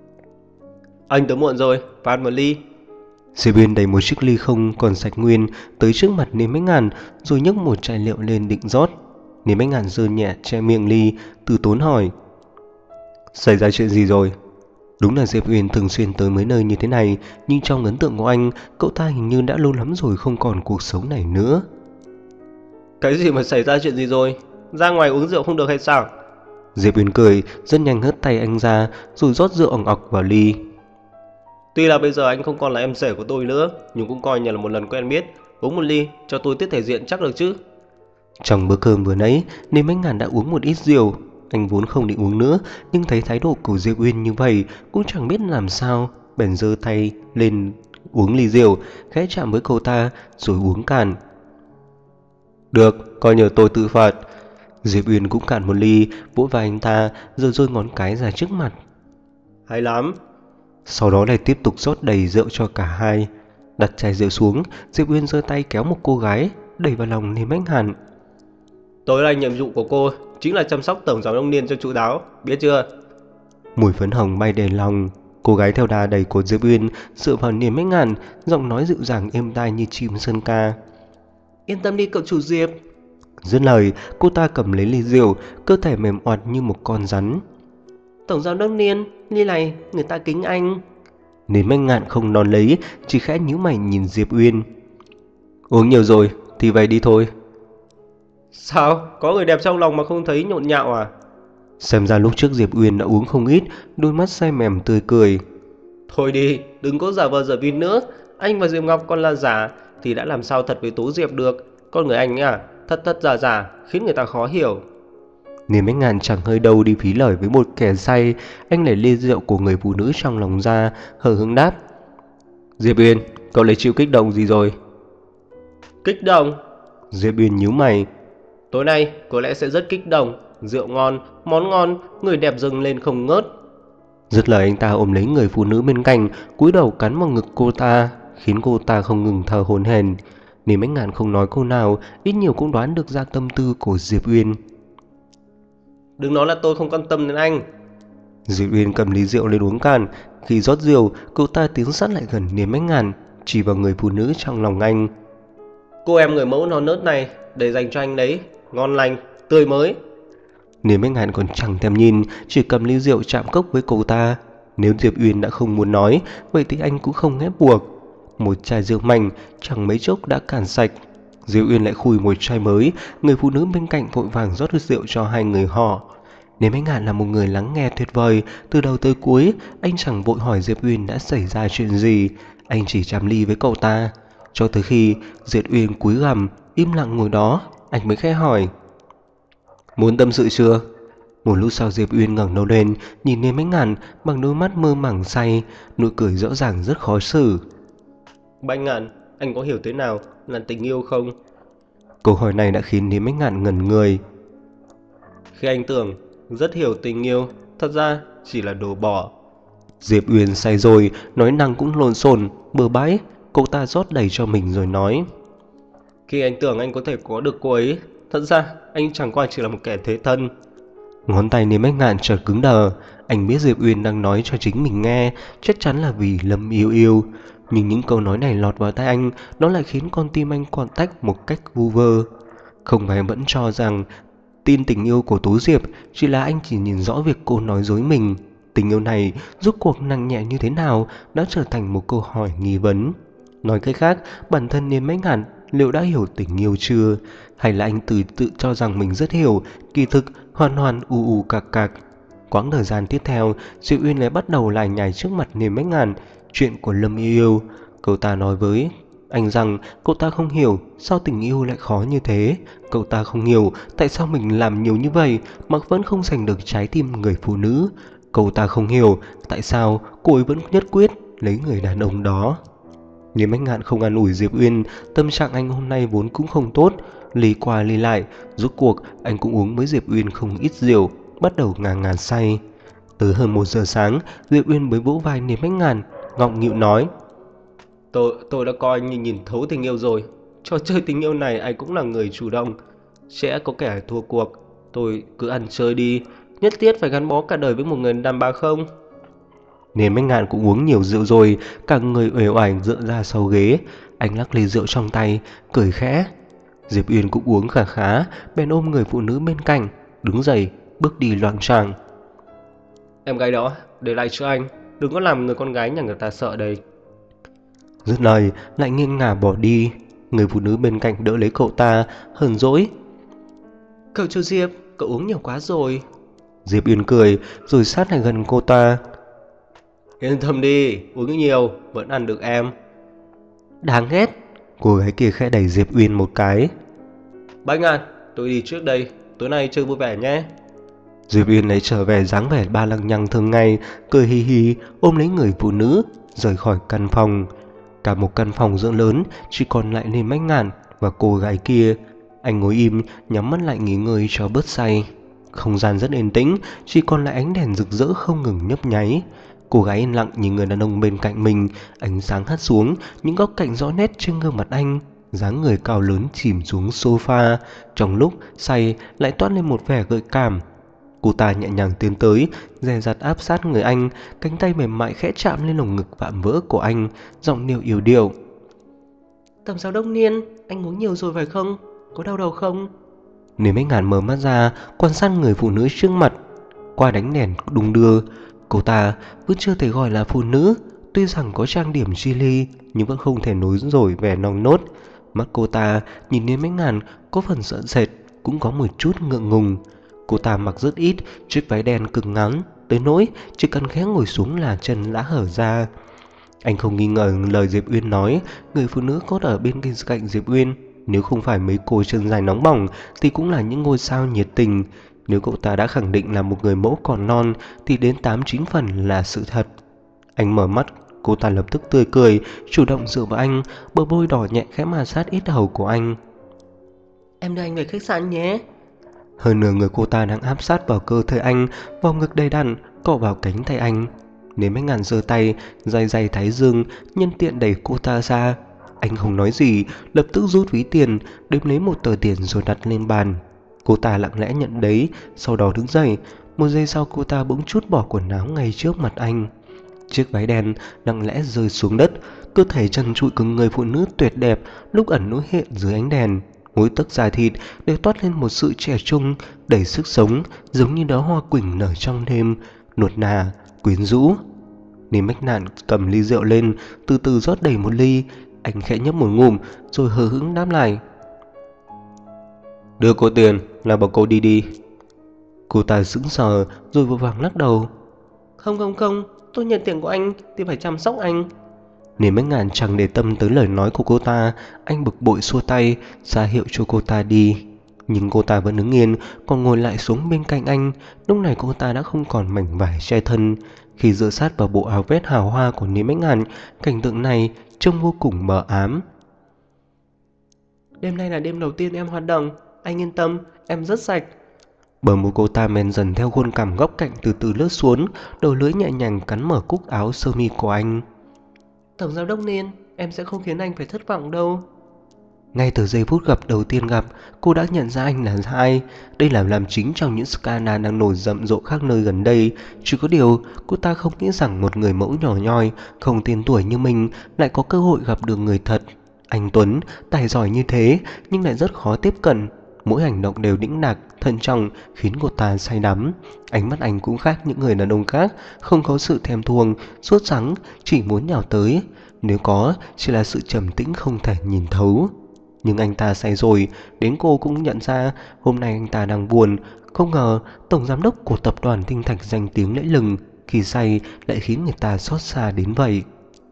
Anh tới muộn rồi, phát một ly. Diệp Uyên đẩy một chiếc ly không còn sạch nguyên tới trước mặt Niêm Bách Ngàn, rồi nhấc một chai rượu lên định rót. Niêm Bách Ngàn giơ nhẹ che miệng ly, từ tốn hỏi: xảy ra chuyện gì rồi? Đúng là Diệp Uyên thường xuyên tới mấy nơi như thế này, nhưng trong ấn tượng của anh, cậu ta hình như đã lâu lắm rồi không còn cuộc sống này nữa. Cái gì mà xảy ra chuyện gì rồi? Ra ngoài uống rượu không được hay sao? Diệp Uyên cười, rất nhanh hất tay anh ra, rồi rót rượu ỏng ọc vào ly. Tuy là bây giờ anh không còn là em rể của tôi nữa, nhưng cũng coi như là một lần quen biết. Uống một ly, cho tôi tiết thể diện chắc được chứ. Trong bữa cơm vừa nãy, Niêm Bách Ngàn đã uống một ít rượu. Anh vốn không định uống nữa, nhưng thấy thái độ của Diệp Uyên như vậy cũng chẳng biết làm sao, bèn giơ tay lên uống ly rượu, khẽ chạm với cậu ta rồi uống cạn. Được, coi như tôi tự phạt. Diệp Uyên cũng cạn một ly, vỗ vai anh ta, rồi giơ ngón cái ra trước mặt. Hay lắm. Sau đó lại tiếp tục rót đầy rượu cho cả hai. Đặt chai rượu xuống, Diệp Uyên giơ tay kéo một cô gái đẩy vào lòng Niêm Bách Ngàn. Tối nay nhiệm vụ của cô chính là chăm sóc tổng giám đốc Niên cho chu đáo, biết chưa? Mùi phấn hồng bay đầy lòng. Cô gái theo đà đẩy của Diệp Uyên dựa vào Niêm Bách Ngàn, giọng nói dịu dàng êm tai như chim sơn ca. Yên tâm đi cậu chủ Diệp. Dứt lời, cô ta cầm lấy ly rượu, cơ thể mềm oặt như một con rắn. Tổng giám đốc Niên, ly này người ta kính anh. Niêm Bách Ngạn không đón lấy, chỉ khẽ nhíu mày nhìn Diệp Uyên. Uống nhiều rồi thì về đi thôi. Sao? Có người đẹp trong lòng mà không thấy nhộn nhạo à? Xem ra lúc trước Diệp Uyên đã uống không ít, đôi mắt say mềm tươi cười. Thôi đi, đừng có giả vờ giả vịt nữa. Anh và Diệp Ngọc còn là giả thì đã làm sao thật với Tú Diệp được. Con người anh à, thật thật giả giả khiến người ta khó hiểu. Niềm Bách Ngạn chẳng hơi đâu đi phí lời với một kẻ say. Anh lấy ly rượu của người phụ nữ trong lòng ra, hờ hững đáp: Diệp Uyên, cậu lại chịu kích động gì rồi? Kích động? Diệp Uyên nhíu mày. Tối nay có lẽ sẽ rất kích động. Rượu ngon, món ngon, người đẹp dâng lên không ngớt. Dứt lời anh ta ôm lấy người phụ nữ bên cạnh, cúi đầu cắn vào ngực cô ta, khiến cô ta không ngừng thở hổn hển. Niềm Bách Ngạn không nói câu nào, ít nhiều cũng đoán được ra tâm tư của Diệp Uyên. Đừng nói là tôi không quan tâm đến anh. Diệp Uyên cầm ly rượu lên uống cạn. Khi rót rượu, cậu ta tiến sát lại gần Niềm Bách Ngạn, chỉ vào người phụ nữ trong lòng anh. Cô em người mẫu non nớt này để dành cho anh đấy, ngon lành, tươi mới. Niềm Bách Ngạn còn chẳng thèm nhìn, chỉ cầm ly rượu chạm cốc với cô ta. Nếu Diệp Uyên đã không muốn nói, vậy thì anh cũng không ép buộc. Một chai rượu mạnh chẳng mấy chốc đã cạn sạch. Diệp Uyên lại khui một chai mới. Người phụ nữ bên cạnh vội vàng rót rượu cho hai người họ. Niềm Bách Ngạn là một người lắng nghe tuyệt vời. Từ đầu tới cuối, anh chẳng vội hỏi Diệp Uyên đã xảy ra chuyện gì. Anh chỉ chạm ly với cậu ta. Cho tới khi Diệp Uyên cúi gằm im lặng ngồi đó, anh mới khẽ hỏi: Muốn tâm sự chưa? Một lúc sau Diệp Uyên ngẩng đầu lên, nhìn Niềm Bách Ngạn bằng đôi mắt mơ màng say, nụ cười rõ ràng rất khó xử. Bách Ngạn, anh có hiểu thế nào là tình yêu không? Câu hỏi này đã khiến Niềm Bách Ngạn ngẩn người. Khi anh tưởng rất hiểu tình yêu, thật ra chỉ là đồ bỏ. Diệp Uyên say rồi, nói năng cũng lộn xộn, bừa bãi. Cậu ta rót đầy cho mình rồi nói: Khi anh tưởng anh có thể có được cô ấy, thật ra anh chẳng qua chỉ là một kẻ thế thân. Ngón tay Niềm Bách Ngạn chợt cứng đờ. Anh biết Diệp Uyên đang nói cho chính mình nghe, chắc chắn là vì Lâm Yêu Yêu. Nhưng những câu nói này lọt vào tai anh, nó lại khiến con tim anh quặn tách một cách vu vơ. Không phải vẫn cho rằng tin tình yêu của Tú Diệp, chỉ là anh chỉ nhìn rõ việc cô nói dối mình. Tình yêu này rốt cuộc nặng nhẹ như thế nào đã trở thành một câu hỏi nghi vấn. Nói cách khác, bản thân Niềm Bách Ngạn liệu đã hiểu tình yêu chưa? Hay là anh tự cho rằng mình rất hiểu, kỳ thực hoàn hoàn u cạc cạc. Quãng thời gian tiếp theo, Diệu Uyên lại bắt đầu lải nhải trước mặt Niềm Bách Ngạn chuyện của Lâm Yêu Yêu. Cậu ta nói với anh rằng cậu ta không hiểu sao tình yêu lại khó như thế. Cậu ta không hiểu tại sao mình làm nhiều như vậy mà vẫn không giành được trái tim người phụ nữ. Cậu ta không hiểu tại sao cô ấy vẫn nhất quyết lấy người đàn ông đó. Niềm Bách Ngạn không an ủi Diệp Uyên. Tâm trạng anh hôm nay vốn cũng không tốt. Lì qua lì lại, rốt cuộc anh cũng uống với Diệp Uyên không ít rượu, bắt đầu ngà ngà say. Tới hơn 1 giờ sáng, Diệp Uyên mới vỗ vai Niềm Bách Ngạn, ngọng nghịu nói: Tôi đã coi như nhìn thấu tình yêu rồi. Trò chơi tình yêu này ai cũng là người chủ động, sẽ có kẻ thua cuộc. Tôi cứ ăn chơi đi, nhất thiết phải gắn bó cả đời với một người đàn bà không? Niềm Bách Ngạn cũng uống nhiều rượu rồi, cả người uể oải dựa ra sau ghế. Anh lắc ly rượu trong tay, cười khẽ. Diệp Uyên cũng uống khá khá, bèn ôm người phụ nữ bên cạnh, đứng dậy, bước đi loạng choạng. Em gái đó, để lại cho anh, đừng có làm người con gái nhà người ta sợ đây. Dứt lời, lại nghiêng ngả bỏ đi. Người phụ nữ bên cạnh đỡ lấy cậu ta, hờn dỗi: Cậu Chu Diệp, cậu uống nhiều quá rồi. Diệp Uyên cười, rồi sát lại gần cô ta. Yên tâm đi, uống nhiều, vẫn ăn được em. Đáng ghét. Cô gái kia khẽ đẩy Diệp Uyên một cái. Bách Ngạn, tôi đi trước đây, tối nay chơi vui vẻ nhé. Diệp Uyên lấy trở về dáng vẻ ba lăng nhăng thường ngày, cười hì hì, ôm lấy người phụ nữ, rời khỏi căn phòng. Cả một căn phòng rộng lớn, chỉ còn lại Niềm Bách Ngạn và cô gái kia. Anh ngồi im, nhắm mắt lại nghỉ ngơi cho bớt say. Không gian rất yên tĩnh, chỉ còn lại ánh đèn rực rỡ không ngừng nhấp nháy. Cô gái yên lặng nhìn người đàn ông bên cạnh mình, ánh sáng hắt xuống, những góc cạnh rõ nét trên gương mặt anh. Dáng người cao lớn chìm xuống sofa, trong lúc say lại toát lên một vẻ gợi cảm. Cô ta nhẹ nhàng tiến tới, dè dặt áp sát người anh, cánh tay mềm mại khẽ chạm lên lồng ngực vạm vỡ của anh, giọng điệu yếu điệu. Tổng giám đốc Niên, anh uống nhiều rồi phải không? Có đau đầu không? Niềm Bách Ngạn mở mắt ra, quan sát người phụ nữ trước mặt. Qua đánh đèn đung đưa, cô ta vẫn chưa thể gọi là phụ nữ. Tuy rằng có trang điểm chi ly, nhưng vẫn không thể nối rồi vẻ nòng nốt. Mắt cô ta nhìn Niềm Bách Ngạn có phần sợ sệt, cũng có một chút ngượng ngùng. Cô ta mặc rất ít, chiếc váy đen cực ngắn, tới nỗi chỉ cần khẽ ngồi xuống là chân đã hở ra. Anh không nghi ngờ lời Diệp Uyên nói, người phụ nữ cốt ở bên cạnh Diệp Uyên, nếu không phải mấy cô chân dài nóng bỏng thì cũng là những ngôi sao nhiệt tình. Nếu cậu ta đã khẳng định là một người mẫu còn non thì đến 8-9 phần là sự thật. Anh mở mắt, cô ta lập tức tươi cười, chủ động dựa vào anh, bờ môi đỏ nhẹ khẽ ma sát ít hầu của anh. Em đưa anh về khách sạn nhé. Hơn nửa người cô ta đang áp sát vào cơ thể anh, vào ngực đầy đặn, cọ vào cánh tay anh. Nếu mấy ngàn giơ tay, day day thái dương, nhân tiện đẩy cô ta ra. Anh không nói gì, lập tức rút ví tiền, đếm lấy một tờ tiền rồi đặt lên bàn. Cô ta lặng lẽ nhận đấy, sau đó đứng dậy. Một giây sau cô ta bỗng trút bỏ quần áo ngay trước mặt anh. Chiếc váy đen lặng lẽ rơi xuống đất, cơ thể trần trụi của người phụ nữ tuyệt đẹp lúc ẩn lúc hiện dưới ánh đèn. Mỗi tấc da thịt đều toát lên một sự trẻ trung, đầy sức sống, giống như đóa hoa quỳnh nở trong đêm, nuột nà, quyến rũ. Lý Mách Nạn cầm ly rượu lên, từ từ rót đầy một ly. Anh khẽ nhấp một ngụm, rồi hờ hững đáp lại: "Đưa cô tiền, là bảo cô đi đi." Cô ta sững sờ, rồi vội vàng lắc đầu: Không không không, tôi nhận tiền của anh thì phải chăm sóc anh. Lý Mách Ngàn chẳng để tâm tới lời nói của cô ta. Anh bực bội xua tay, ra hiệu cho cô ta đi. Nhưng cô ta vẫn đứng yên, còn ngồi lại xuống bên cạnh anh. Lúc này cô ta đã không còn mảnh vải che thân. Khi dựa sát vào bộ áo vest hào hoa của Lý Mách Ngàn, cảnh tượng này trông vô cùng mờ ám. Đêm nay là đêm đầu tiên em hoạt động, anh yên tâm, em rất sạch. Bờ môi cô ta men dần theo khuôn cằm góc cạnh từ từ lướt xuống, đầu lưỡi nhẹ nhàng cắn mở cúc áo sơ mi của anh. Tổng giám đốc Nên, em sẽ không khiến anh phải thất vọng đâu. Ngay từ giây phút gặp đầu tiên gặp, cô đã nhận ra anh là ai. Đây là làm chính trong những scandal đang nổi rầm rộ khắp nơi gần đây. Chỉ có điều, cô ta không nghĩ rằng một người mẫu nhỏ nhoi, không tên tuổi như mình lại có cơ hội gặp được người thật. Anh Tuấn, tài giỏi như thế, nhưng lại rất khó tiếp cận. Mỗi hành động đều đĩnh đạc, thận trọng, khiến cô ta say đắm. Ánh mắt anh cũng khác những người đàn ông khác, không có sự thèm thuồng, sốt sắng, chỉ muốn nhào tới. Nếu có, chỉ là sự trầm tĩnh không thể nhìn thấu. Nhưng anh ta say rồi, đến cô cũng nhận ra hôm nay anh ta đang buồn. Không ngờ tổng giám đốc của tập đoàn Tinh Thạch danh tiếng lẫy lừng, khi say lại khiến người ta xót xa đến vậy.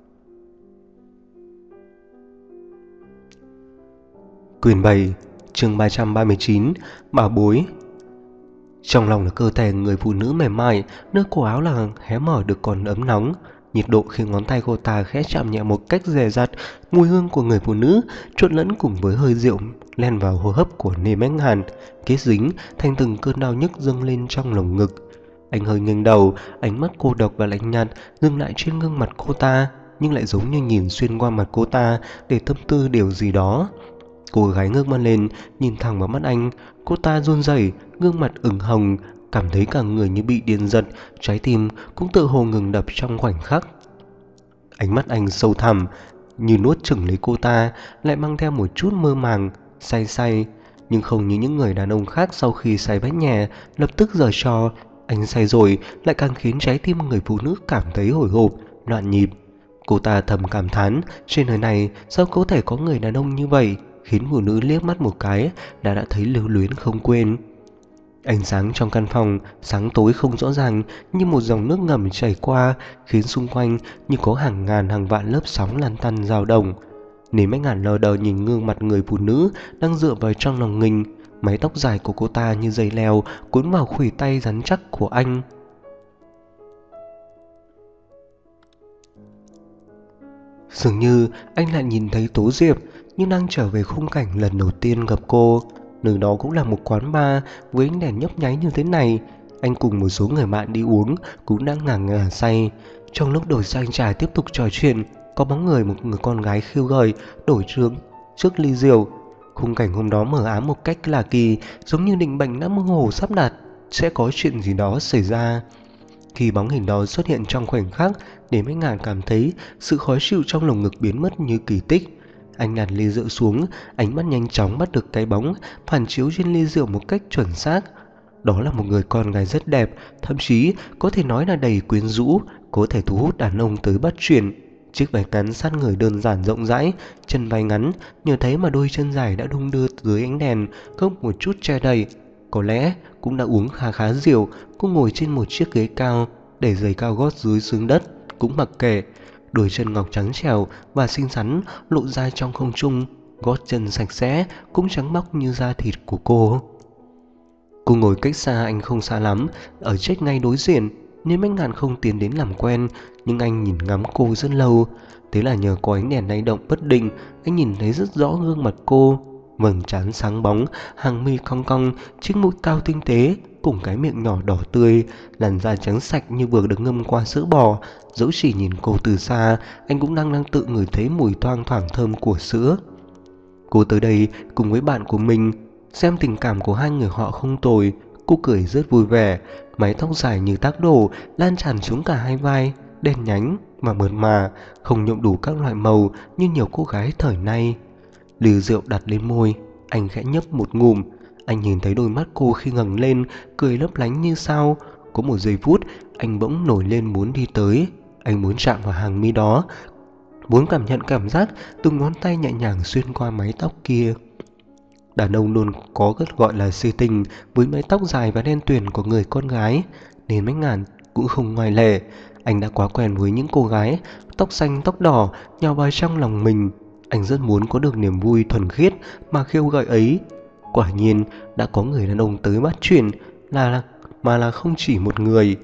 Quyển 7, chương 339, Bảo bối. Trong lòng là cơ thể người phụ nữ mềm mại, nơi cổ áo là hé mở được còn ấm nóng. Nhiệt độ khi ngón tay cô ta khẽ chạm nhẹ một cách dè dặt, mùi hương của người phụ nữ trộn lẫn cùng với hơi rượu len vào hô hấp của Nê Mách Hàn, kết dính thành từng cơn đau nhức dâng lên trong lồng ngực. Anh hơi nghiêng đầu, ánh mắt cô độc và lạnh nhạt dừng lại trên gương mặt cô ta, nhưng lại giống như nhìn xuyên qua mặt cô ta để tâm tư điều gì đó. Cô gái ngước mắt lên, nhìn thẳng vào mắt anh. Cô ta run rẩy, gương mặt ửng hồng, cảm thấy cả người như bị điện giật, trái tim cũng tự hồ ngừng đập trong khoảnh khắc. Ánh mắt anh sâu thẳm, như nuốt chửng lấy cô ta, lại mang theo một chút mơ màng, say say. Nhưng không như những người đàn ông khác sau khi say bét nhẹ, lập tức giở trò. Anh say rồi lại càng khiến trái tim người phụ nữ cảm thấy hồi hộp, loạn nhịp. Cô ta thầm cảm thán, trên đời này sao có thể có người đàn ông như vậy, khiến phụ nữ liếc mắt một cái đã thấy lưu luyến không quên. Ánh sáng trong căn phòng sáng tối không rõ ràng, như một dòng nước ngầm chảy qua, khiến xung quanh như có hàng ngàn hàng vạn lớp sóng lăn tăn dao động. Nếu Mách Ngàn lờ đờ nhìn gương mặt người phụ nữ đang dựa vào trong lòng mình, mái tóc dài của cô ta như dây leo cuốn vào khuỷu tay rắn chắc của anh. Dường như anh lại nhìn thấy Tố Diệp như đang trở về khung cảnh lần đầu tiên gặp cô. Nơi đó cũng là một quán bar với ánh đèn nhấp nháy như thế này. Anh cùng một số người bạn đi uống cũng đang ngả ngả say. Trong lúc đổi sang trà tiếp tục trò chuyện, có bóng người một người con gái khiêu gợi đổi trướng trước ly rượu. Khung cảnh hôm đó mờ ám một cách lạ kỳ, giống như định mệnh đã mơ hồ sắp đặt sẽ có chuyện gì đó xảy ra. Khi bóng hình đó xuất hiện trong khoảnh khắc, để Mách Ngàn cảm thấy sự khó chịu trong lồng ngực biến mất như kỳ tích. Anh đặt ly rượu xuống, ánh mắt nhanh chóng bắt được cái bóng phản chiếu trên ly rượu một cách chuẩn xác. Đó là một người con gái rất đẹp, thậm chí có thể nói là đầy quyến rũ, có thể thu hút đàn ông tới bắt chuyện. Chiếc váy ngắn sát người đơn giản rộng rãi, chân váy ngắn, nhờ thế mà đôi chân dài đã đung đưa dưới ánh đèn, không một chút che đậy. Có lẽ cũng đã uống khá khá rượu. Cô ngồi trên một chiếc ghế cao, để giày cao gót dưới xuống đất, cũng mặc kệ. đôi chân ngọc trắng trẻo và xinh xắn lộ ra trong không trung, gót chân sạch sẽ cũng trắng bóc như da thịt của cô. Cô ngồi cách xa anh không xa lắm, ở chết ngay đối diện, nên Bách Ngạn không tiến đến làm quen, nhưng anh nhìn ngắm cô rất lâu. Thế là nhờ có ánh đèn lay động bất định, anh nhìn thấy rất rõ gương mặt cô, vầng trán sáng bóng, hàng mi cong cong, chiếc mũi cao tinh tế, cùng cái miệng nhỏ đỏ tươi, làn da trắng sạch như vừa được ngâm qua sữa bò. Dẫu chỉ nhìn cô từ xa, anh cũng đang tự ngửi thấy mùi thoang thoảng thơm của sữa. Cô tới đây cùng với bạn của mình, xem tình cảm của hai người họ không tồi. Cô cười rất vui vẻ, mái tóc dài như tác đổ lan tràn xuống cả hai vai, đen nhánh mà mượt mà, không nhuộm đủ các loại màu như nhiều cô gái thời nay. Ly rượu đặt lên môi, anh khẽ nhấp một ngụm. Anh nhìn thấy đôi mắt cô khi ngẩng lên, cười lấp lánh như sao. Có một giây phút, anh bỗng nổi lên muốn đi tới. Anh muốn chạm vào hàng mi đó, muốn cảm nhận cảm giác từng ngón tay nhẹ nhàng xuyên qua mái tóc kia. Đàn ông luôn có cái gọi là si tình với mái tóc dài và đen tuyền của người con gái, nên Bách Ngạn cũng không ngoại lệ. Anh đã quá quen với những cô gái tóc xanh tóc đỏ nhào vào trong lòng mình. Anh rất muốn có được niềm vui thuần khiết mà khiêu gợi ấy. Quả nhiên đã có người đàn ông tới bắt chuyện, mà là không chỉ một người.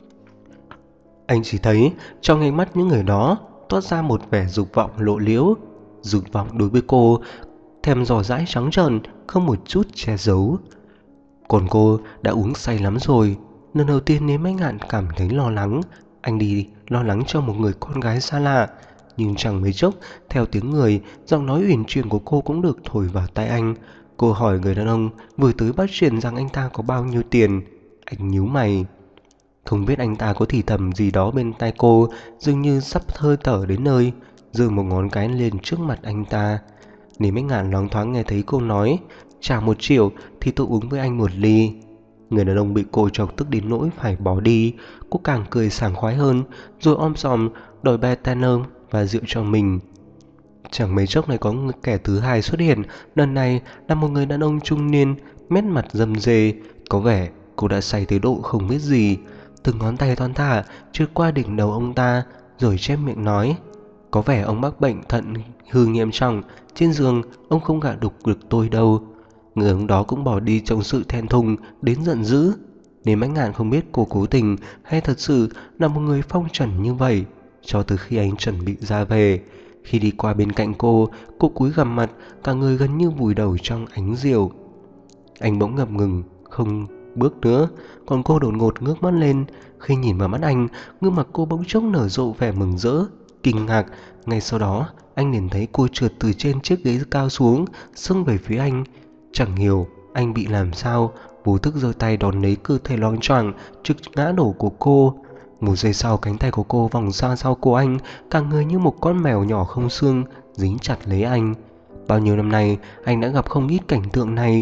Anh chỉ thấy trong ánh mắt những người đó toát ra một vẻ dục vọng lộ liễu, dục vọng đối với cô, thèm dò dãi trắng trợn, không một chút che giấu. Còn cô đã uống say lắm rồi. Lần đầu tiên nên Bách Ngạn cảm thấy lo lắng. Anh đi lo lắng cho một người con gái xa lạ. Nhưng chẳng mấy chốc, theo tiếng người, giọng nói uyển chuyển của cô cũng được thổi vào tai anh. Cô hỏi người đàn ông vừa tới bắt chuyện rằng anh ta có bao nhiêu tiền. Anh nhíu mày. Không biết anh ta có thì thầm gì đó bên tai cô, dường như sắp hơi thở đến nơi, giơ một ngón cái lên trước mặt anh ta. Nếu Bách Ngạn loáng thoáng nghe thấy cô nói trả 1 triệu thì tôi uống với anh 1 ly. Người đàn ông bị cô chọc tức đến nỗi phải bỏ đi. Cô càng cười sảng khoái hơn, rồi om sòm đòi bartender và rượu cho mình. Chẳng mấy chốc này có kẻ thứ hai xuất hiện. Lần này là một người đàn ông trung niên, nét mặt râm rê. Có vẻ cô đã say tới độ không biết gì. Từng ngón tay thon thả trượt qua đỉnh đầu ông ta, rồi chép miệng nói: có vẻ ông mắc bệnh thận hư nghiêm trọng, trên giường ông không gạ đục được tôi đâu. Người ông đó cũng bỏ đi trong sự thẹn thùng đến giận dữ. Nên Bách Ngạn không biết cô cố tình hay thật sự là một người phong trần như vậy. Cho từ khi anh chuẩn bị ra về, khi đi qua bên cạnh cô cúi gằm mặt, cả người gần như vùi đầu trong ánh rượu. Anh bỗng ngập ngừng, không bước nữa. Còn cô đột ngột ngước mắt lên. Khi nhìn vào mắt anh, gương mặt cô bỗng chốc nở rộ vẻ mừng rỡ, kinh ngạc. Ngay sau đó, anh nhìn thấy cô trượt từ trên chiếc ghế cao xuống, xông về phía anh. Chẳng hiểu anh bị làm sao, vô thức giơ tay đón lấy cơ thể loạng choạng trực ngã đổ của cô. Một giây sau, cánh tay của cô vòng ra sau cổ anh, cả người như một con mèo nhỏ không xương dính chặt lấy anh. Bao nhiêu năm nay anh đã gặp không ít cảnh tượng này.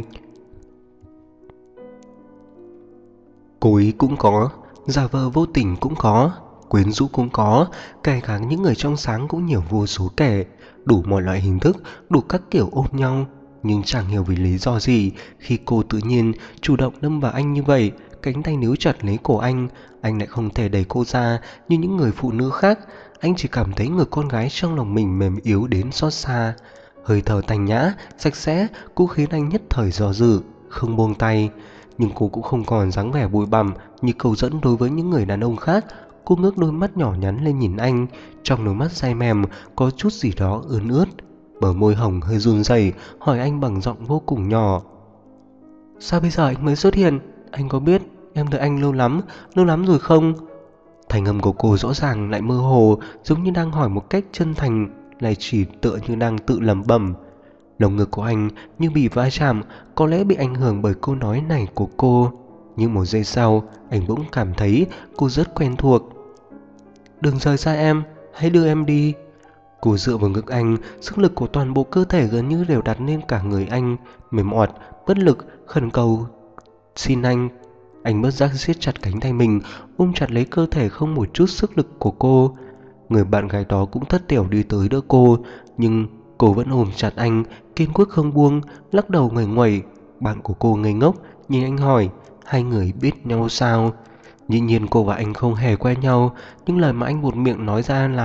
Cố ý cũng có, giả vờ vô tình cũng có, quyến rũ cũng có, kể cả những người trong sáng cũng nhiều vô số kẻ, đủ mọi loại hình thức, đủ các kiểu ôm nhau. Nhưng chẳng hiểu vì lý do gì, khi cô tự nhiên chủ động đâm vào anh như vậy, cánh tay níu chặt lấy cổ anh lại không thể đẩy cô ra như những người phụ nữ khác. Anh chỉ cảm thấy người con gái trong lòng mình mềm yếu đến xót xa. Hơi thở tành nhã, sạch sẽ cũng khiến anh nhất thời do dự, không buông tay. Nhưng cô cũng không còn dáng vẻ bụi bặm như câu dẫn đối với những người đàn ông khác. Cô ngước đôi mắt nhỏ nhắn lên nhìn anh, trong đôi mắt say mềm có chút gì đó ươn ướt. Bờ môi hồng hơi run rẩy, hỏi anh bằng giọng vô cùng nhỏ: sao bây giờ anh mới xuất hiện? Anh có biết em đợi anh lâu lắm rồi không? Thành âm của cô rõ ràng lại mơ hồ, giống như đang hỏi một cách chân thành, lại chỉ tựa như đang tự lẩm bẩm. Lồng ngực của anh như bị va chạm, có lẽ bị ảnh hưởng bởi câu nói này của cô. Nhưng một giây sau, anh bỗng cảm thấy cô rất quen thuộc. Đừng rời xa em, hãy đưa em đi. Cô dựa vào ngực anh, sức lực của toàn bộ cơ thể gần như đều đặt lên cả người anh, mềm oặt, bất lực, khẩn cầu: xin anh. Anh bất giác siết chặt cánh tay mình, ôm chặt lấy cơ thể không một chút sức lực của cô. Người bạn gái đó cũng thất thểu đi tới đỡ cô, nhưng cô vẫn ôm chặt anh, kiên quyết không buông, lắc đầu nguẩy nguẩy. Bạn của cô ngây ngốc nhìn anh hỏi: hai người biết nhau sao? Dĩ nhiên cô và anh không hề quen nhau, nhưng lời mà anh buột miệng nói ra là: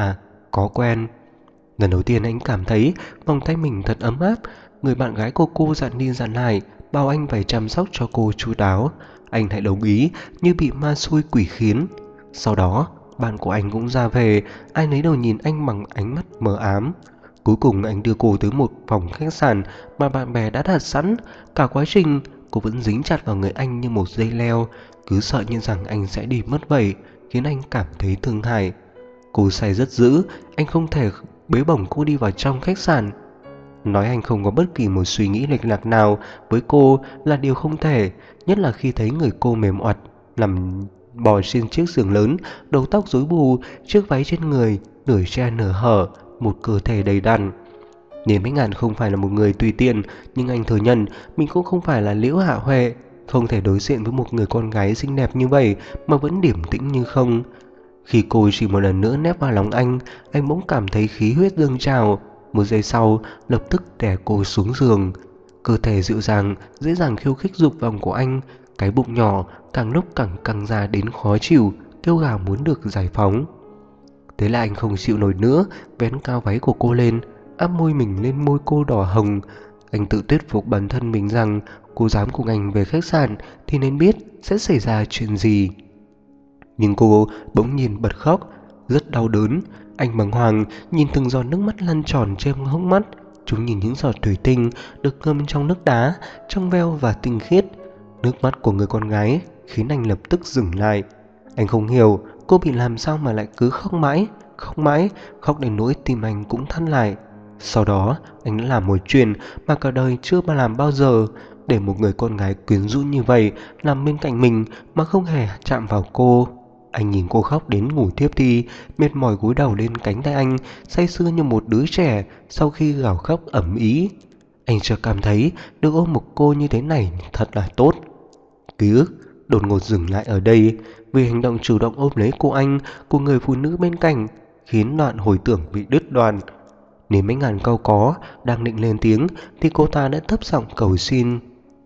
có quen. Lần đầu tiên anh cảm thấy vòng tay mình thật ấm áp. Người bạn gái của cô dặn đi dặn lại, bảo anh phải chăm sóc cho cô chu đáo. Anh lại đồng ý như bị ma xui quỷ khiến. Sau đó, bạn của anh cũng ra về, ai nấy đều nhìn anh bằng ánh mắt mờ ám. Cuối cùng anh đưa cô tới một phòng khách sạn mà bạn bè đã đặt sẵn. Cả quá trình, cô vẫn dính chặt vào người anh như một dây leo, cứ sợ như rằng anh sẽ đi mất vậy, khiến anh cảm thấy thương hại. Cô say rất dữ, anh không thể bế bổng cô đi vào trong khách sạn. Nói anh không có bất kỳ một suy nghĩ lệch lạc nào với cô là điều không thể, nhất là khi thấy người cô mềm oặt nằm bò trên chiếc giường lớn, đầu tóc rối bù, chiếc váy trên người nửa che nửa hở, một cơ thể đầy đặn. Niềm Bích Ngạn không phải là một người tùy tiện, nhưng anh thừa nhận mình cũng không phải là Liễu Hạ Huệ, không thể đối diện với một người con gái xinh đẹp như vậy mà vẫn điềm tĩnh như không. Khi cô chỉ một lần nữa nép vào lòng anh bỗng cảm thấy khí huyết dâng trào. Một giây sau, lập tức đè cô xuống giường. Cơ thể dịu dàng, dễ dàng khiêu khích dục vọng của anh. Cái bụng nhỏ càng lúc càng căng ra đến khó chịu, kêu gào muốn được giải phóng. Thế là anh không chịu nổi nữa, vén cao váy của cô lên, áp môi mình lên môi cô đỏ hồng. Anh tự thuyết phục bản thân mình rằng cô dám cùng anh về khách sạn thì nên biết sẽ xảy ra chuyện gì. Nhưng cô bỗng nhiên bật khóc, rất đau đớn. Anh bàng hoàng nhìn từng giọt nước mắt lăn tròn trên hốc mắt. Chúng nhìn những giọt thủy tinh được ngâm trong nước đá, trong veo và tinh khiết. Nước mắt của người con gái khiến anh lập tức dừng lại. Anh không hiểu cô bị làm sao mà lại cứ khóc mãi, khóc đến nỗi tim anh cũng thắt lại. Sau đó anh đã làm một chuyện mà cả đời chưa mà làm bao giờ, để một người con gái quyến rũ như vậy nằm bên cạnh mình mà không hề chạm vào cô. Anh nhìn cô khóc đến ngủ thiếp đi, mệt mỏi gối đầu lên cánh tay anh, say sưa như một đứa trẻ sau khi gào khóc ầm ĩ. Anh chợt cảm thấy được ôm một cô như thế này thật là tốt. Ký ức đột ngột dừng lại ở đây, vì hành động chủ động ôm lấy cô anh của người phụ nữ bên cạnh khiến đoạn hồi tưởng bị đứt đoạn. Nếu mấy ngàn câu có đang định lên tiếng thì cô ta đã thấp giọng cầu xin.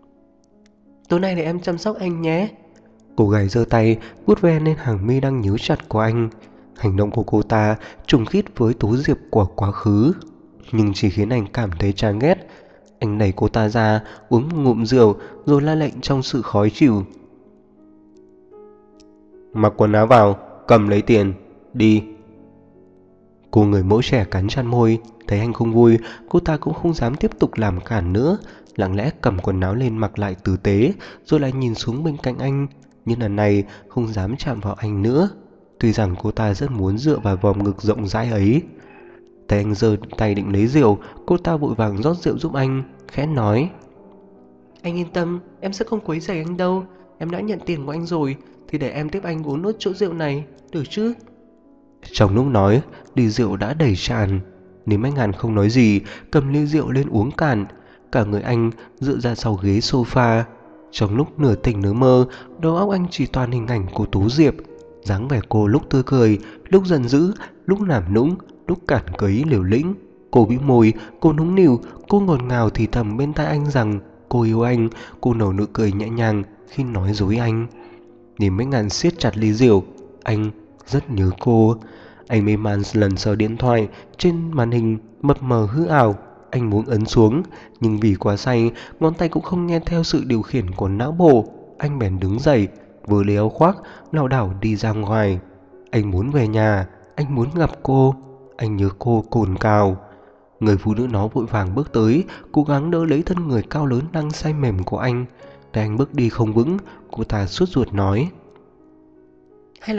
Tối nay để em chăm sóc anh nhé. Cô gái giơ tay vuốt ve lên hàng mi đang nhíu chặt của anh. Hành động của cô ta trùng khít với Tố Diệp của quá khứ, nhưng chỉ khiến anh cảm thấy chán ghét. Anh đẩy cô ta ra, uống một ngụm rượu rồi la lệnh trong sự khó chịu. Mặc quần áo vào, cầm lấy tiền, đi. Cô người mẫu trẻ cắn chặt môi, thấy anh không vui, cô ta cũng không dám tiếp tục làm cản nữa, lặng lẽ cầm quần áo lên mặc lại tử tế, rồi lại nhìn xuống bên cạnh anh, nhưng lần này không dám chạm vào anh nữa. Tuy rằng cô ta rất muốn dựa vào vòng ngực rộng rãi ấy. Thấy anh giơ tay định lấy rượu, cô ta vội vàng rót rượu giúp anh, khẽ nói. Anh yên tâm, em sẽ không quấy rầy anh đâu. Em đã nhận tiền của anh rồi, thì để em tiếp anh uống nốt chỗ rượu này, được chứ? Trong lúc nói, ly rượu đã đầy tràn. Nếu anh Ngàn không nói gì, cầm ly rượu lên uống cạn. Cả người anh dựa ra sau ghế sofa. Trong lúc nửa tỉnh nửa mơ, đầu óc anh chỉ toàn hình ảnh của Tú Diệp. Dáng vẻ cô lúc tươi cười, lúc giận dữ, lúc làm nũng, lúc cản cấy liều lĩnh. Cô bĩu môi, cô nũng nịu, cô ngọt ngào thì thầm bên tai anh rằng cô yêu anh. Cô nở nụ cười nhẹ nhàng khi nói dối anh. Nếu anh Ngàn siết chặt ly rượu, anh rất nhớ cô. Anh mê man lần sờ điện thoại, trên màn hình mập mờ hư ảo. Anh muốn ấn xuống, nhưng vì quá say, ngón tay cũng không nghe theo sự điều khiển của não bộ. Anh bèn đứng dậy, vừa lấy áo khoác, lảo đảo đi ra ngoài. Anh muốn về nhà, anh muốn gặp cô, anh nhớ cô cồn cào. Người phụ nữ nó vội vàng bước tới, cố gắng đỡ lấy thân người cao lớn đang say mềm của anh. Để anh bước đi không vững, cô ta sốt ruột nói. Hay là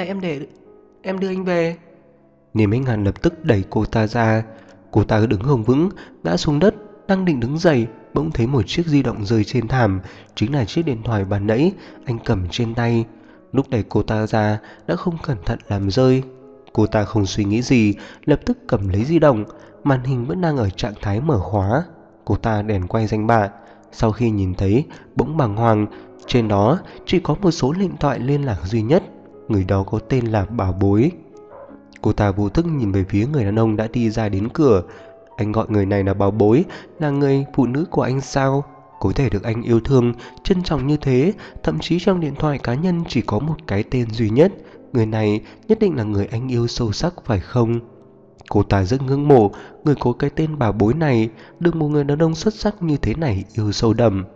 em đưa anh về? Niềm Anh Hàn lập tức đẩy cô ta ra. Cô ta đứng không vững, ngã xuống đất, đang định đứng dậy, bỗng thấy một chiếc di động rơi trên thảm. Chính là chiếc điện thoại ban nãy anh cầm trên tay. Lúc đẩy cô ta ra đã không cẩn thận làm rơi. Cô ta không suy nghĩ gì, lập tức cầm lấy di động. Màn hình vẫn đang ở trạng thái mở khóa. Cô ta đèn quay danh bạ. Sau khi nhìn thấy, bỗng bàng hoàng. Trên đó chỉ có một số điện thoại liên lạc duy nhất. Người đó có tên là Bảo Bối. Cô ta vô thức nhìn về phía người đàn ông đã đi ra đến cửa. Anh gọi người này là Bảo Bối, là người phụ nữ của anh sao? Có thể được anh yêu thương, trân trọng như thế. Thậm chí trong điện thoại cá nhân chỉ có một cái tên duy nhất. Người này nhất định là người anh yêu sâu sắc phải không? Cô ta rất ngưỡng mộ người có cái tên bảo bối này, được một người đàn ông xuất sắc như thế này yêu sâu đậm.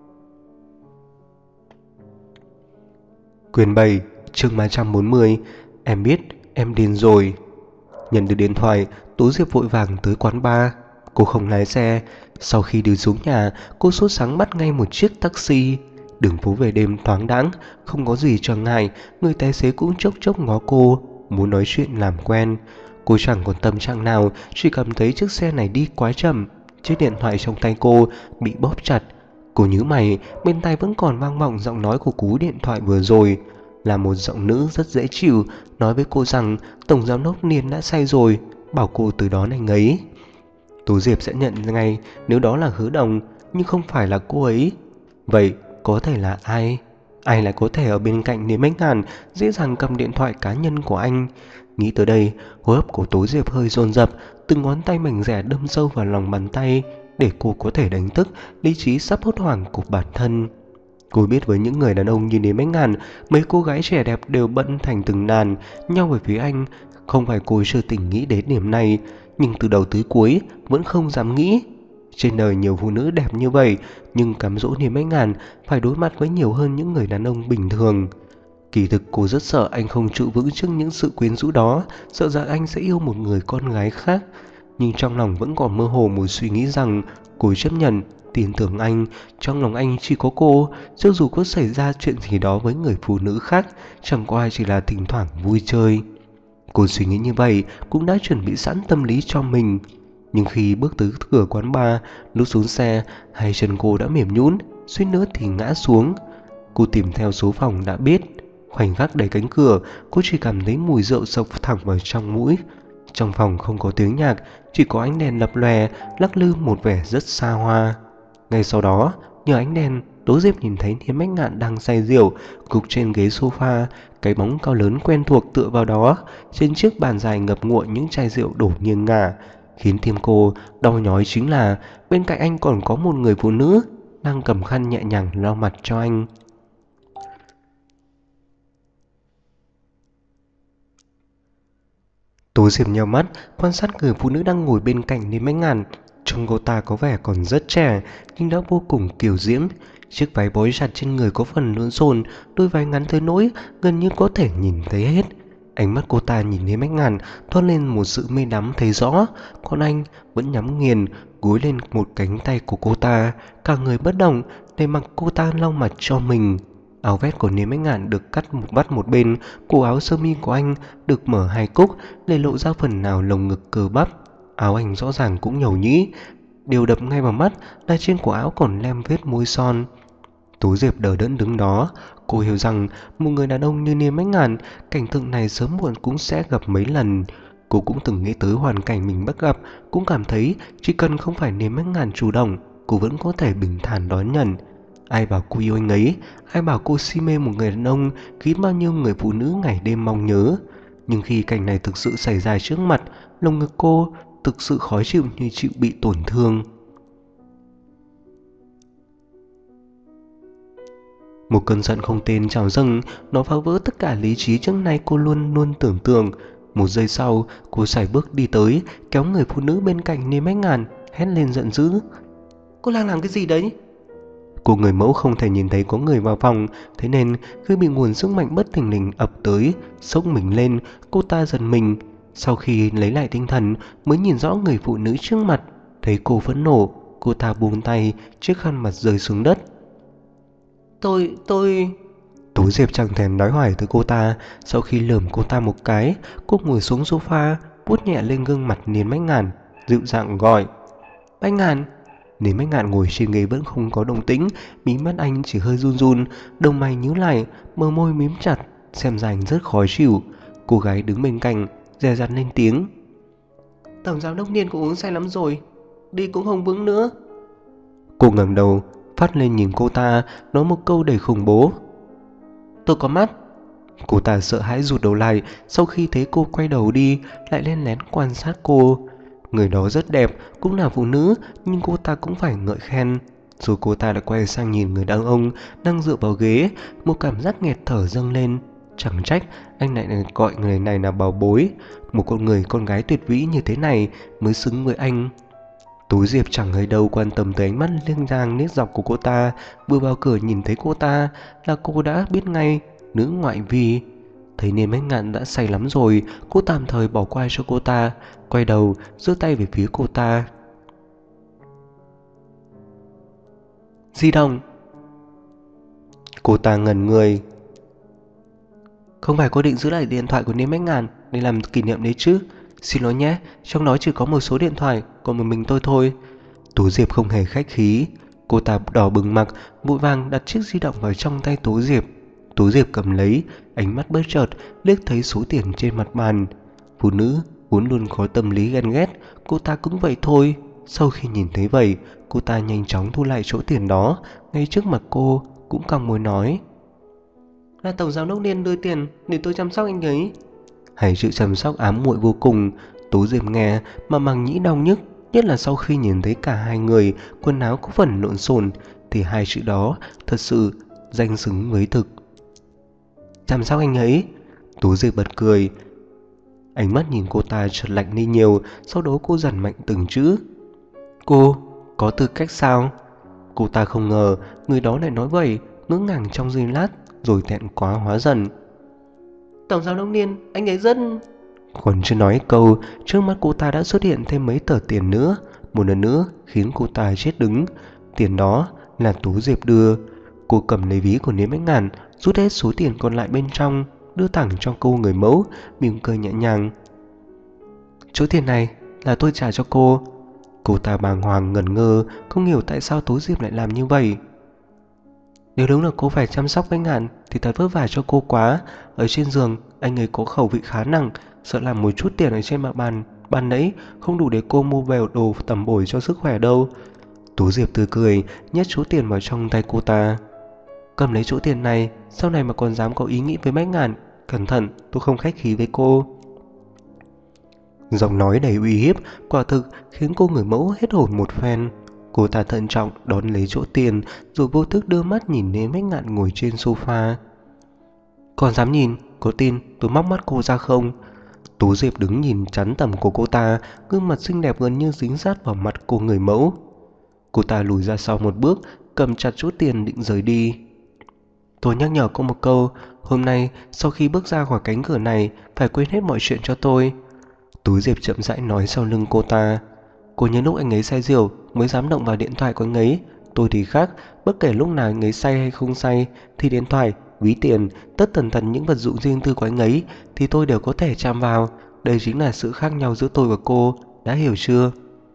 Quyển 7, chương 340. Em biết em điên rồi. Nhận được điện thoại, Tố Diệp vội vàng tới quán bar. Cô không lái xe. Sau khi đi xuống nhà, cô sốt sắng bắt ngay một chiếc taxi. Đường phố về đêm thoáng đãng, không có gì trở ngại. Người tài xế cũng chốc chốc ngó cô, muốn nói chuyện làm quen. Cô chẳng còn tâm trạng nào, chỉ cảm thấy chiếc xe này đi quá chậm. Chiếc điện thoại trong tay cô bị bóp chặt. Cô nhíu mày, bên tai vẫn còn vang vọng giọng nói của cú điện thoại vừa rồi. Là một giọng nữ rất dễ chịu, nói với cô rằng Tổng Giám đốc Niên đã say rồi, bảo cô từ đón anh ấy. Tố Diệp sẽ nhận ngay nếu đó là Hứa Đồng, nhưng không phải là cô ấy. Vậy có thể là ai? Ai lại có thể ở bên cạnh Niên Bách Ngàn dễ dàng cầm điện thoại cá nhân của anh? Nghĩ tới đây, hô hấp của Tố Diệp hơi dồn dập, từng ngón tay mảnh rẻ đâm sâu vào lòng bàn tay để cô có thể đánh thức lý trí sắp hốt hoảng của bản thân. Cô biết với những người đàn ông như Niên Bách Ngàn, mấy cô gái trẻ đẹp đều bận thành từng đàn nhau về phía anh. Không phải cô chưa từng nghĩ đến điểm này, nhưng từ đầu tới cuối vẫn không dám nghĩ. Trên đời nhiều phụ nữ đẹp như vậy, nhưng cám dỗ Niên Bách Ngàn phải đối mặt với nhiều hơn những người đàn ông bình thường. Kỳ thực cô rất sợ anh không trụ vững trước những sự quyến rũ đó, sợ rằng anh sẽ yêu một người con gái khác. Nhưng trong lòng vẫn còn mơ hồ một suy nghĩ rằng cô chấp nhận, tin tưởng anh, trong lòng anh chỉ có cô. Cho dù có xảy ra chuyện gì đó với người phụ nữ khác, chẳng qua chỉ là thỉnh thoảng vui chơi. Cô suy nghĩ như vậy cũng đã chuẩn bị sẵn tâm lý cho mình. Nhưng khi bước tới cửa quán bar, lúc xuống xe, hai chân cô đã mềm nhũn, suýt nữa thì ngã xuống. Cô tìm theo số phòng đã biết. Khoảnh khắc đẩy cánh cửa, cô chỉ cảm thấy mùi rượu xộc thẳng vào trong mũi. Trong phòng không có tiếng nhạc, chỉ có ánh đèn lập lòe, lắc lư một vẻ rất xa hoa. Ngay sau đó, nhờ ánh đèn, Tố Diệp nhìn thấy Niên Bách Ngạn đang say rượu, gục trên ghế sofa, cái bóng cao lớn quen thuộc tựa vào đó. Trên chiếc bàn dài ngập ngụa những chai rượu đổ nghiêng ngả. Khiến tim cô đau nhói chính là bên cạnh anh còn có một người phụ nữ đang cầm khăn nhẹ nhàng lau mặt cho anh. Tố Diệp nhíu mắt, quan sát người phụ nữ đang ngồi bên cạnh Niên Bách Ngạn. Trông cô ta có vẻ còn rất trẻ, nhưng đã vô cùng kiều diễm. Chiếc váy bó chặt trên người có phần lộn xộn, đôi vai ngắn tới nỗi gần như có thể nhìn thấy hết. Ánh mắt cô ta nhìn Niên Bách Ngạn thoát lên một sự mê đắm thấy rõ, còn anh vẫn nhắm nghiền, gối lên một cánh tay của cô ta, cả người bất động để mặc cô ta lau mặt cho mình. Áo vest của Niên Bách Ngạn được cắt một vắt một bên, cổ áo sơ mi của anh được mở hai cúc để lộ ra phần nào lồng ngực cơ bắp. Áo anh rõ ràng cũng nhầu nhĩ, điều đập ngay vào mắt là trên cổ áo còn lem vết môi son. Tố Diệp đờ đẫn đứng đó, cô hiểu rằng một người đàn ông như Niên Bách Ngạn, cảnh tượng này sớm muộn cũng sẽ gặp mấy lần. Cô cũng từng nghĩ tới hoàn cảnh mình bắt gặp, cũng cảm thấy chỉ cần không phải Niên Bách Ngạn chủ động, cô vẫn có thể bình thản đón nhận. Ai bảo cô yêu anh ấy, ai bảo cô si mê một người đàn ông khiến bao nhiêu người phụ nữ ngày đêm mong nhớ. Nhưng khi cảnh này thực sự xảy ra trước mặt, lồng ngực cô thực sự khó chịu như chịu bị tổn thương. Một cơn giận không tên trào dâng, nó phá vỡ tất cả lý trí trước nay cô luôn luôn tưởng tượng. Một giây sau, cô sải bước đi tới, kéo người phụ nữ bên cạnh Niên Bách Ngạn, hét lên giận dữ. Cô đang làm cái gì đấy? Cô người mẫu không thể nhìn thấy có người vào phòng, thế nên khi bị nguồn sức mạnh bất thình lình ập tới, sốc mình lên, cô ta giật mình. Sau khi lấy lại tinh thần mới nhìn rõ người phụ nữ trước mặt, thấy cô phẫn nộ, cô ta buông tay, chiếc khăn mặt rơi xuống đất. Tôi... Tố Diệp chẳng thèm nói hoài tới cô ta. Sau khi lườm cô ta một cái, cô ngồi xuống sofa, vuốt nhẹ lên gương mặt Niên Bách Ngạn, dịu dàng gọi. Bách Ngạn. Niên Bách Ngạn ngồi trên ghế vẫn không có động tĩnh, mí mắt anh chỉ hơi run run, đầu mày nhíu lại, bờ môi mím chặt, xem ra anh rất khó chịu. Cô gái đứng bên cạnh dè dặt lên tiếng. Tổng giám đốc Niên cũng uống say lắm rồi, đi cũng không vững nữa. Cô ngẩng đầu phát lên nhìn cô ta, nói một câu đầy khủng bố. Tôi có mắt. Cô ta sợ hãi rụt đầu lại, sau khi thấy cô quay đầu đi, lại lên lén quan sát cô. Người đó rất đẹp, cũng là phụ nữ, nhưng cô ta cũng phải ngợi khen. Rồi cô ta lại quay sang nhìn người đàn ông đang dựa vào ghế, một cảm giác nghẹt thở dâng lên. Chẳng trách anh lại gọi người này là bảo bối. Một con người con gái tuyệt vĩ như thế này mới xứng với anh. Tú Diệp chẳng hơi đâu quan tâm tới ánh mắt liếc ngang liếc dọc của cô ta. Vừa vào cửa nhìn thấy cô ta là cô đã biết ngay, nữ ngoại vi. Thấy Niêm Bách Ngạn đã say lắm rồi, cô tạm thời bỏ qua cho cô ta, quay đầu giơ tay về phía cô ta. Di động. Cô ta ngẩn người. Không phải cô định giữ lại điện thoại của Niêm Bách Ngạn để làm kỷ niệm đấy chứ? Xin lỗi nhé, trong đó chỉ có một số điện thoại, còn một mình tôi thôi. Tú Diệp không hề khách khí. Cô ta đỏ bừng mặt, vội vàng đặt chiếc di động vào trong tay Tú Diệp. Tú Diệp cầm lấy, ánh mắt bất chợt liếc thấy số tiền trên mặt bàn. Phụ nữ vốn luôn có tâm lý ghen ghét, cô ta cũng vậy thôi. Sau khi nhìn thấy vậy, cô ta nhanh chóng thu lại số tiền đó ngay trước mặt cô, cũng cong môi nói: là tổng giám đốc Liên đưa tiền để tôi chăm sóc anh ấy. Hai chữ chăm sóc ám muội vô cùng. Tú Diệp nghe mà màng nhĩ đau nhức, nhất là sau khi nhìn thấy cả hai người quần áo có phần lộn xộn thì hai chữ đó thật sự danh xứng với thực. Chăm sóc anh ấy? Tú Diệp bật cười. Ánh mắt nhìn cô ta chợt lạnh đi nhiều, sau đó cô dằn mạnh từng chữ. Cô có tư cách sao? Cô ta không ngờ người đó lại nói vậy, ngỡ ngàng trong giây lát rồi thẹn quá hóa giận. Tổng giám đốc Niên, anh ấy rất... Còn chưa nói câu, trước mắt cô ta đã xuất hiện thêm mấy tờ tiền nữa. Một lần nữa khiến cô ta chết đứng. Tiền đó là Tú Diệp đưa. Cô cầm lấy ví của Niêm Bách Ngạn, rút hết số tiền còn lại bên trong, đưa thẳng cho cô người mẫu, mỉm cười nhẹ nhàng. Số tiền này là tôi trả cho cô. Cô ta bàng hoàng ngẩn ngơ, không hiểu tại sao Tú Diệp lại làm như vậy. Nếu đúng là cô phải chăm sóc Bách Ngạn thì thật vất vả cho cô quá. Ở trên giường anh ấy có khẩu vị khá nặng, sợ làm một chút tiền ở trên mặt bàn ban nãy không đủ để cô mua về đồ tầm bổ cho sức khỏe đâu. Tú Diệp tươi cười nhét số tiền vào trong tay cô ta. Cầm lấy số tiền này, sau này mà còn dám có ý nghĩ với Bách Ngạn, cẩn thận, tôi không khách khí với cô. Giọng nói đầy uy hiếp quả thực khiến cô người mẫu hết hồn một phen. Cô ta thận trọng đón lấy chỗ tiền, rồi vô thức đưa mắt nhìn đến Bách Ngạn ngồi trên sofa. Còn dám nhìn, có tin tôi móc mắt cô ra không? Tú Diệp đứng nhìn chắn tầm của cô ta, gương mặt xinh đẹp gần như dính sát vào mặt cô người mẫu. Cô ta lùi ra sau một bước, cầm chặt chỗ tiền định rời đi. Tôi nhắc nhở cô một câu, hôm nay sau khi bước ra khỏi cánh cửa này phải quên hết mọi chuyện cho tôi. Tú Diệp chậm rãi nói sau lưng cô ta. Cô nhớ lúc anh ấy say rượu mới dám động vào điện thoại của anh ấy. Tôi thì khác, bất kể lúc nào anh ấy say hay không say thì điện thoại, ví tiền, tất tần tật những vật dụng riêng tư của anh ấy thì tôi đều có thể chạm vào. Đây chính là sự khác nhau giữa tôi và cô, đã hiểu chưa?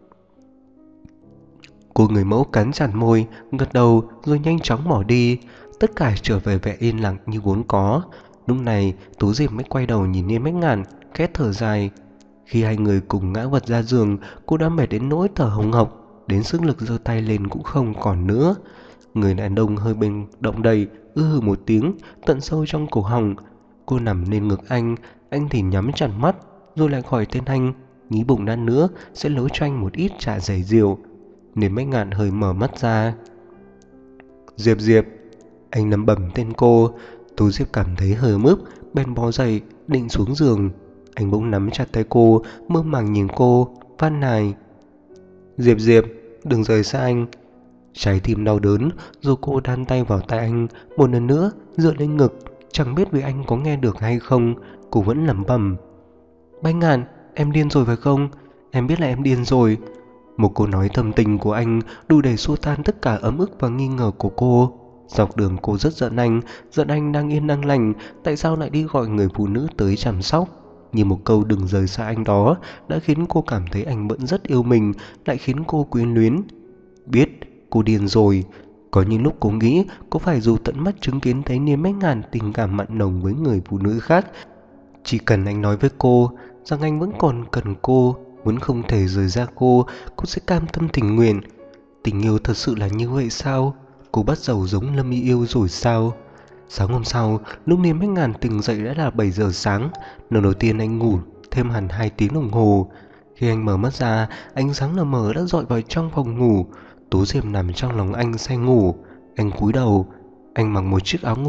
Cô người mẫu cắn chặt môi, gật đầu rồi nhanh chóng bỏ đi. Tất cả trở về vẻ yên lặng như vốn có. Lúc này Tú Diệp mới quay đầu nhìn Niêm Bách Ngạn, khẽ thở dài. Khi hai người cùng ngã vật ra giường, cô đã mệt đến nỗi thở hồng hộc, đến sức lực giơ tay lên cũng không còn nữa. Người đàn ông hơi bên động đầy, hừ một tiếng tận sâu trong cổ họng. Cô nằm lên ngực anh thì nhắm chặt mắt, rồi lại khỏi tên anh, nghĩ bụng đan nữa sẽ nấu cho anh một ít trà dày rượu. Niêm Bách Ngạn hơi mở mắt ra. Diệp Diệp, anh lẩm bẩm tên cô. Tú Diệp cảm thấy hờ mướp, bèn bò dậy định xuống giường. Anh bỗng nắm chặt tay cô, mơ màng nhìn cô, van nài. Diệp Diệp, đừng rời xa anh. Trái tim đau đớn, rồi cô đan tay vào tay anh, một lần nữa dựa lên ngực. Chẳng biết vì anh có nghe được hay không, cô vẫn lẩm bẩm. Bách Ngạn, em điên rồi phải không? Em biết là em điên rồi. Một câu nói thầm tình của anh đủ để xua tan tất cả ấm ức và nghi ngờ của cô. Dọc đường cô rất giận anh đang yên đang lành, tại sao lại đi gọi người phụ nữ tới chăm sóc? Như một câu đừng rời xa anh đó đã khiến cô cảm thấy anh vẫn rất yêu mình, lại khiến cô quyến luyến. Biết cô điên rồi. Có những lúc cô nghĩ có phải dù tận mắt chứng kiến thấy Niêm Bách Ngạn tình cảm mặn nồng với người phụ nữ khác, chỉ cần anh nói với cô rằng anh vẫn còn cần cô, muốn không thể rời ra cô sẽ cam tâm tình nguyện. Tình yêu thật sự là như vậy sao? Cô bắt đầu giống Lâm Y yêu rồi sao? Sáng hôm sau, lúc Niêm Bách Ngạn tỉnh dậy đã là 7 giờ sáng. Lần đầu tiên anh ngủ thêm hẳn 2 tiếng đồng hồ. Khi anh mở mắt ra, ánh sáng lờ mờ đã dọi vào trong phòng ngủ. Tú Diệp nằm trong lòng anh say ngủ. Anh cúi đầu, anh mặc một chiếc áo ngủ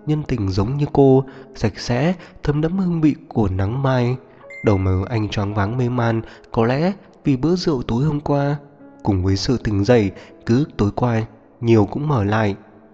nhân tình giống như cô, sạch sẽ, thấm đẫm hương vị của nắng mai. Đầu mà anh choáng váng mê man, có lẽ vì bữa rượu tối hôm qua, cùng với sự tỉnh dậy, ký ức tối qua nhiều cũng mở lại.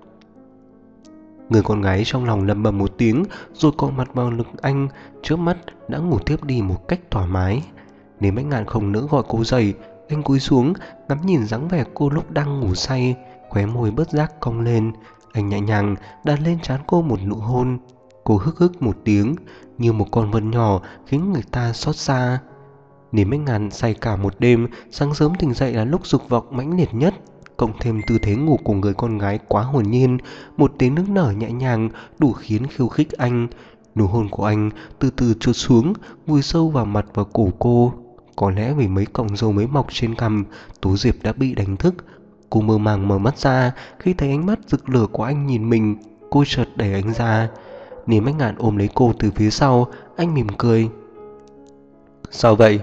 Người con gái trong lòng lẩm bẩm một tiếng rồi cọ mặt vào ngực anh, trước mắt đã ngủ tiếp đi một cách thoải mái. Nếu Bách Ngạn không nỡ gọi cô dậy, anh cúi xuống ngắm nhìn dáng vẻ cô lúc đang ngủ say, khóe môi bất giác cong lên. Anh nhẹ nhàng đặt lên trán cô một nụ hôn. Cô hức hức một tiếng như một con vật nhỏ khiến người ta xót xa. Nếu Bách Ngạn say cả một đêm, sáng sớm tỉnh dậy là lúc dục vọng mãnh liệt nhất, cộng thêm tư thế ngủ của người con gái quá hồn nhiên, một tiếng nức nở nhẹ nhàng đủ khiến khiêu khích anh. Nụ hôn của anh từ từ trượt xuống, vùi sâu vào mặt và cổ cô. Có lẽ vì mấy cọng râu mới mọc trên cằm, Tố Diệp đã bị đánh thức. Cô mơ màng mở mắt ra khi thấy ánh mắt rực lửa của anh nhìn mình. Cô chợt đẩy anh ra. Niềm Bách Ngạn ôm lấy cô từ phía sau. Anh mỉm cười. Sao vậy?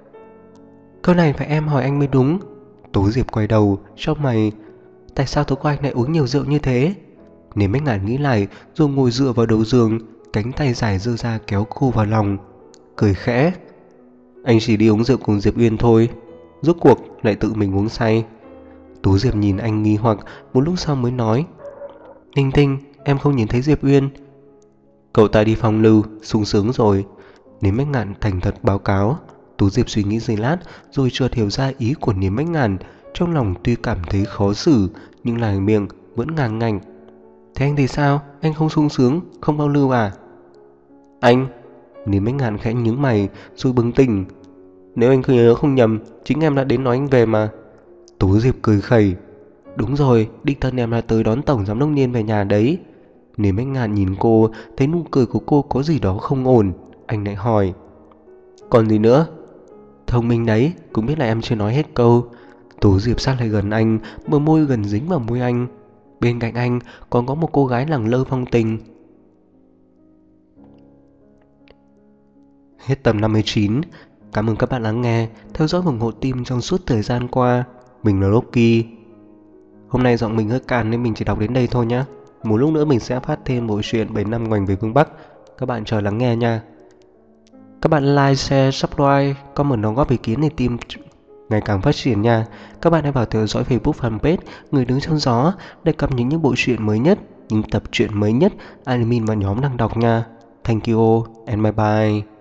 Câu này phải em hỏi anh mới đúng. Tố Diệp quay đầu, chau mày. Tại sao tối qua anh lại uống nhiều rượu như thế? Niềm Bách Ngạn nghĩ lại rồi ngồi dựa vào đầu giường, cánh tay dài giơ ra kéo cô vào lòng, cười khẽ. Anh chỉ đi uống rượu cùng Diệp Uyên thôi, rốt cuộc lại tự mình uống say. Tố Diệp nhìn anh nghi hoặc, một lúc sau mới nói. Ninh Tinh, em không nhìn thấy Diệp Uyên. Cậu ta đi phong lưu, sung sướng rồi. Niềm Bách Ngạn thành thật báo cáo. Tố Diệp suy nghĩ giây lát rồi chợt hiểu ra ý của Niềm Bách Ngạn. Trong lòng tuy cảm thấy khó xử nhưng lài miệng vẫn ngàng ngành. Thế anh thì sao? Anh không sung sướng, không bao lưu à? Anh? Niềm Bách Ngạn khẽ nhướng mày rồi bừng tỉnh. Nếu anh nhớ không nhầm, chính em đã đến nói anh về mà. Tố Diệp cười khẩy. Đúng rồi, đích thân em là tới đón tổng giám đốc Niên về nhà đấy. Niềm Bách Ngạn nhìn cô, thấy nụ cười của cô có gì đó không ổn. Anh lại hỏi. Còn gì nữa? Thông minh đấy, cũng biết là em chưa nói hết câu. Tố Diệp sát lại gần anh, bờ môi gần dính vào môi anh. Bên cạnh anh còn có một cô gái lẳng lơ phong tình. Hết tập 59. Cảm ơn các bạn lắng nghe, theo dõi ủng hộ team trong suốt thời gian qua. Mình là Rocky. Hôm nay giọng mình hơi càn nên mình chỉ đọc đến đây thôi nhé. Một lúc nữa mình sẽ phát thêm bộ truyện 7 năm ngoảnh về phương Bắc. Các bạn chờ lắng nghe nha. Các bạn like, share, subscribe, comment đóng góp ý kiến để team ngày càng phát triển nha. Các bạn hãy vào theo dõi Facebook fanpage Người Đứng Trong Gió để cập nhật những bộ truyện mới nhất, những tập truyện mới nhất admin và nhóm đang đọc nha. Thank you and bye bye.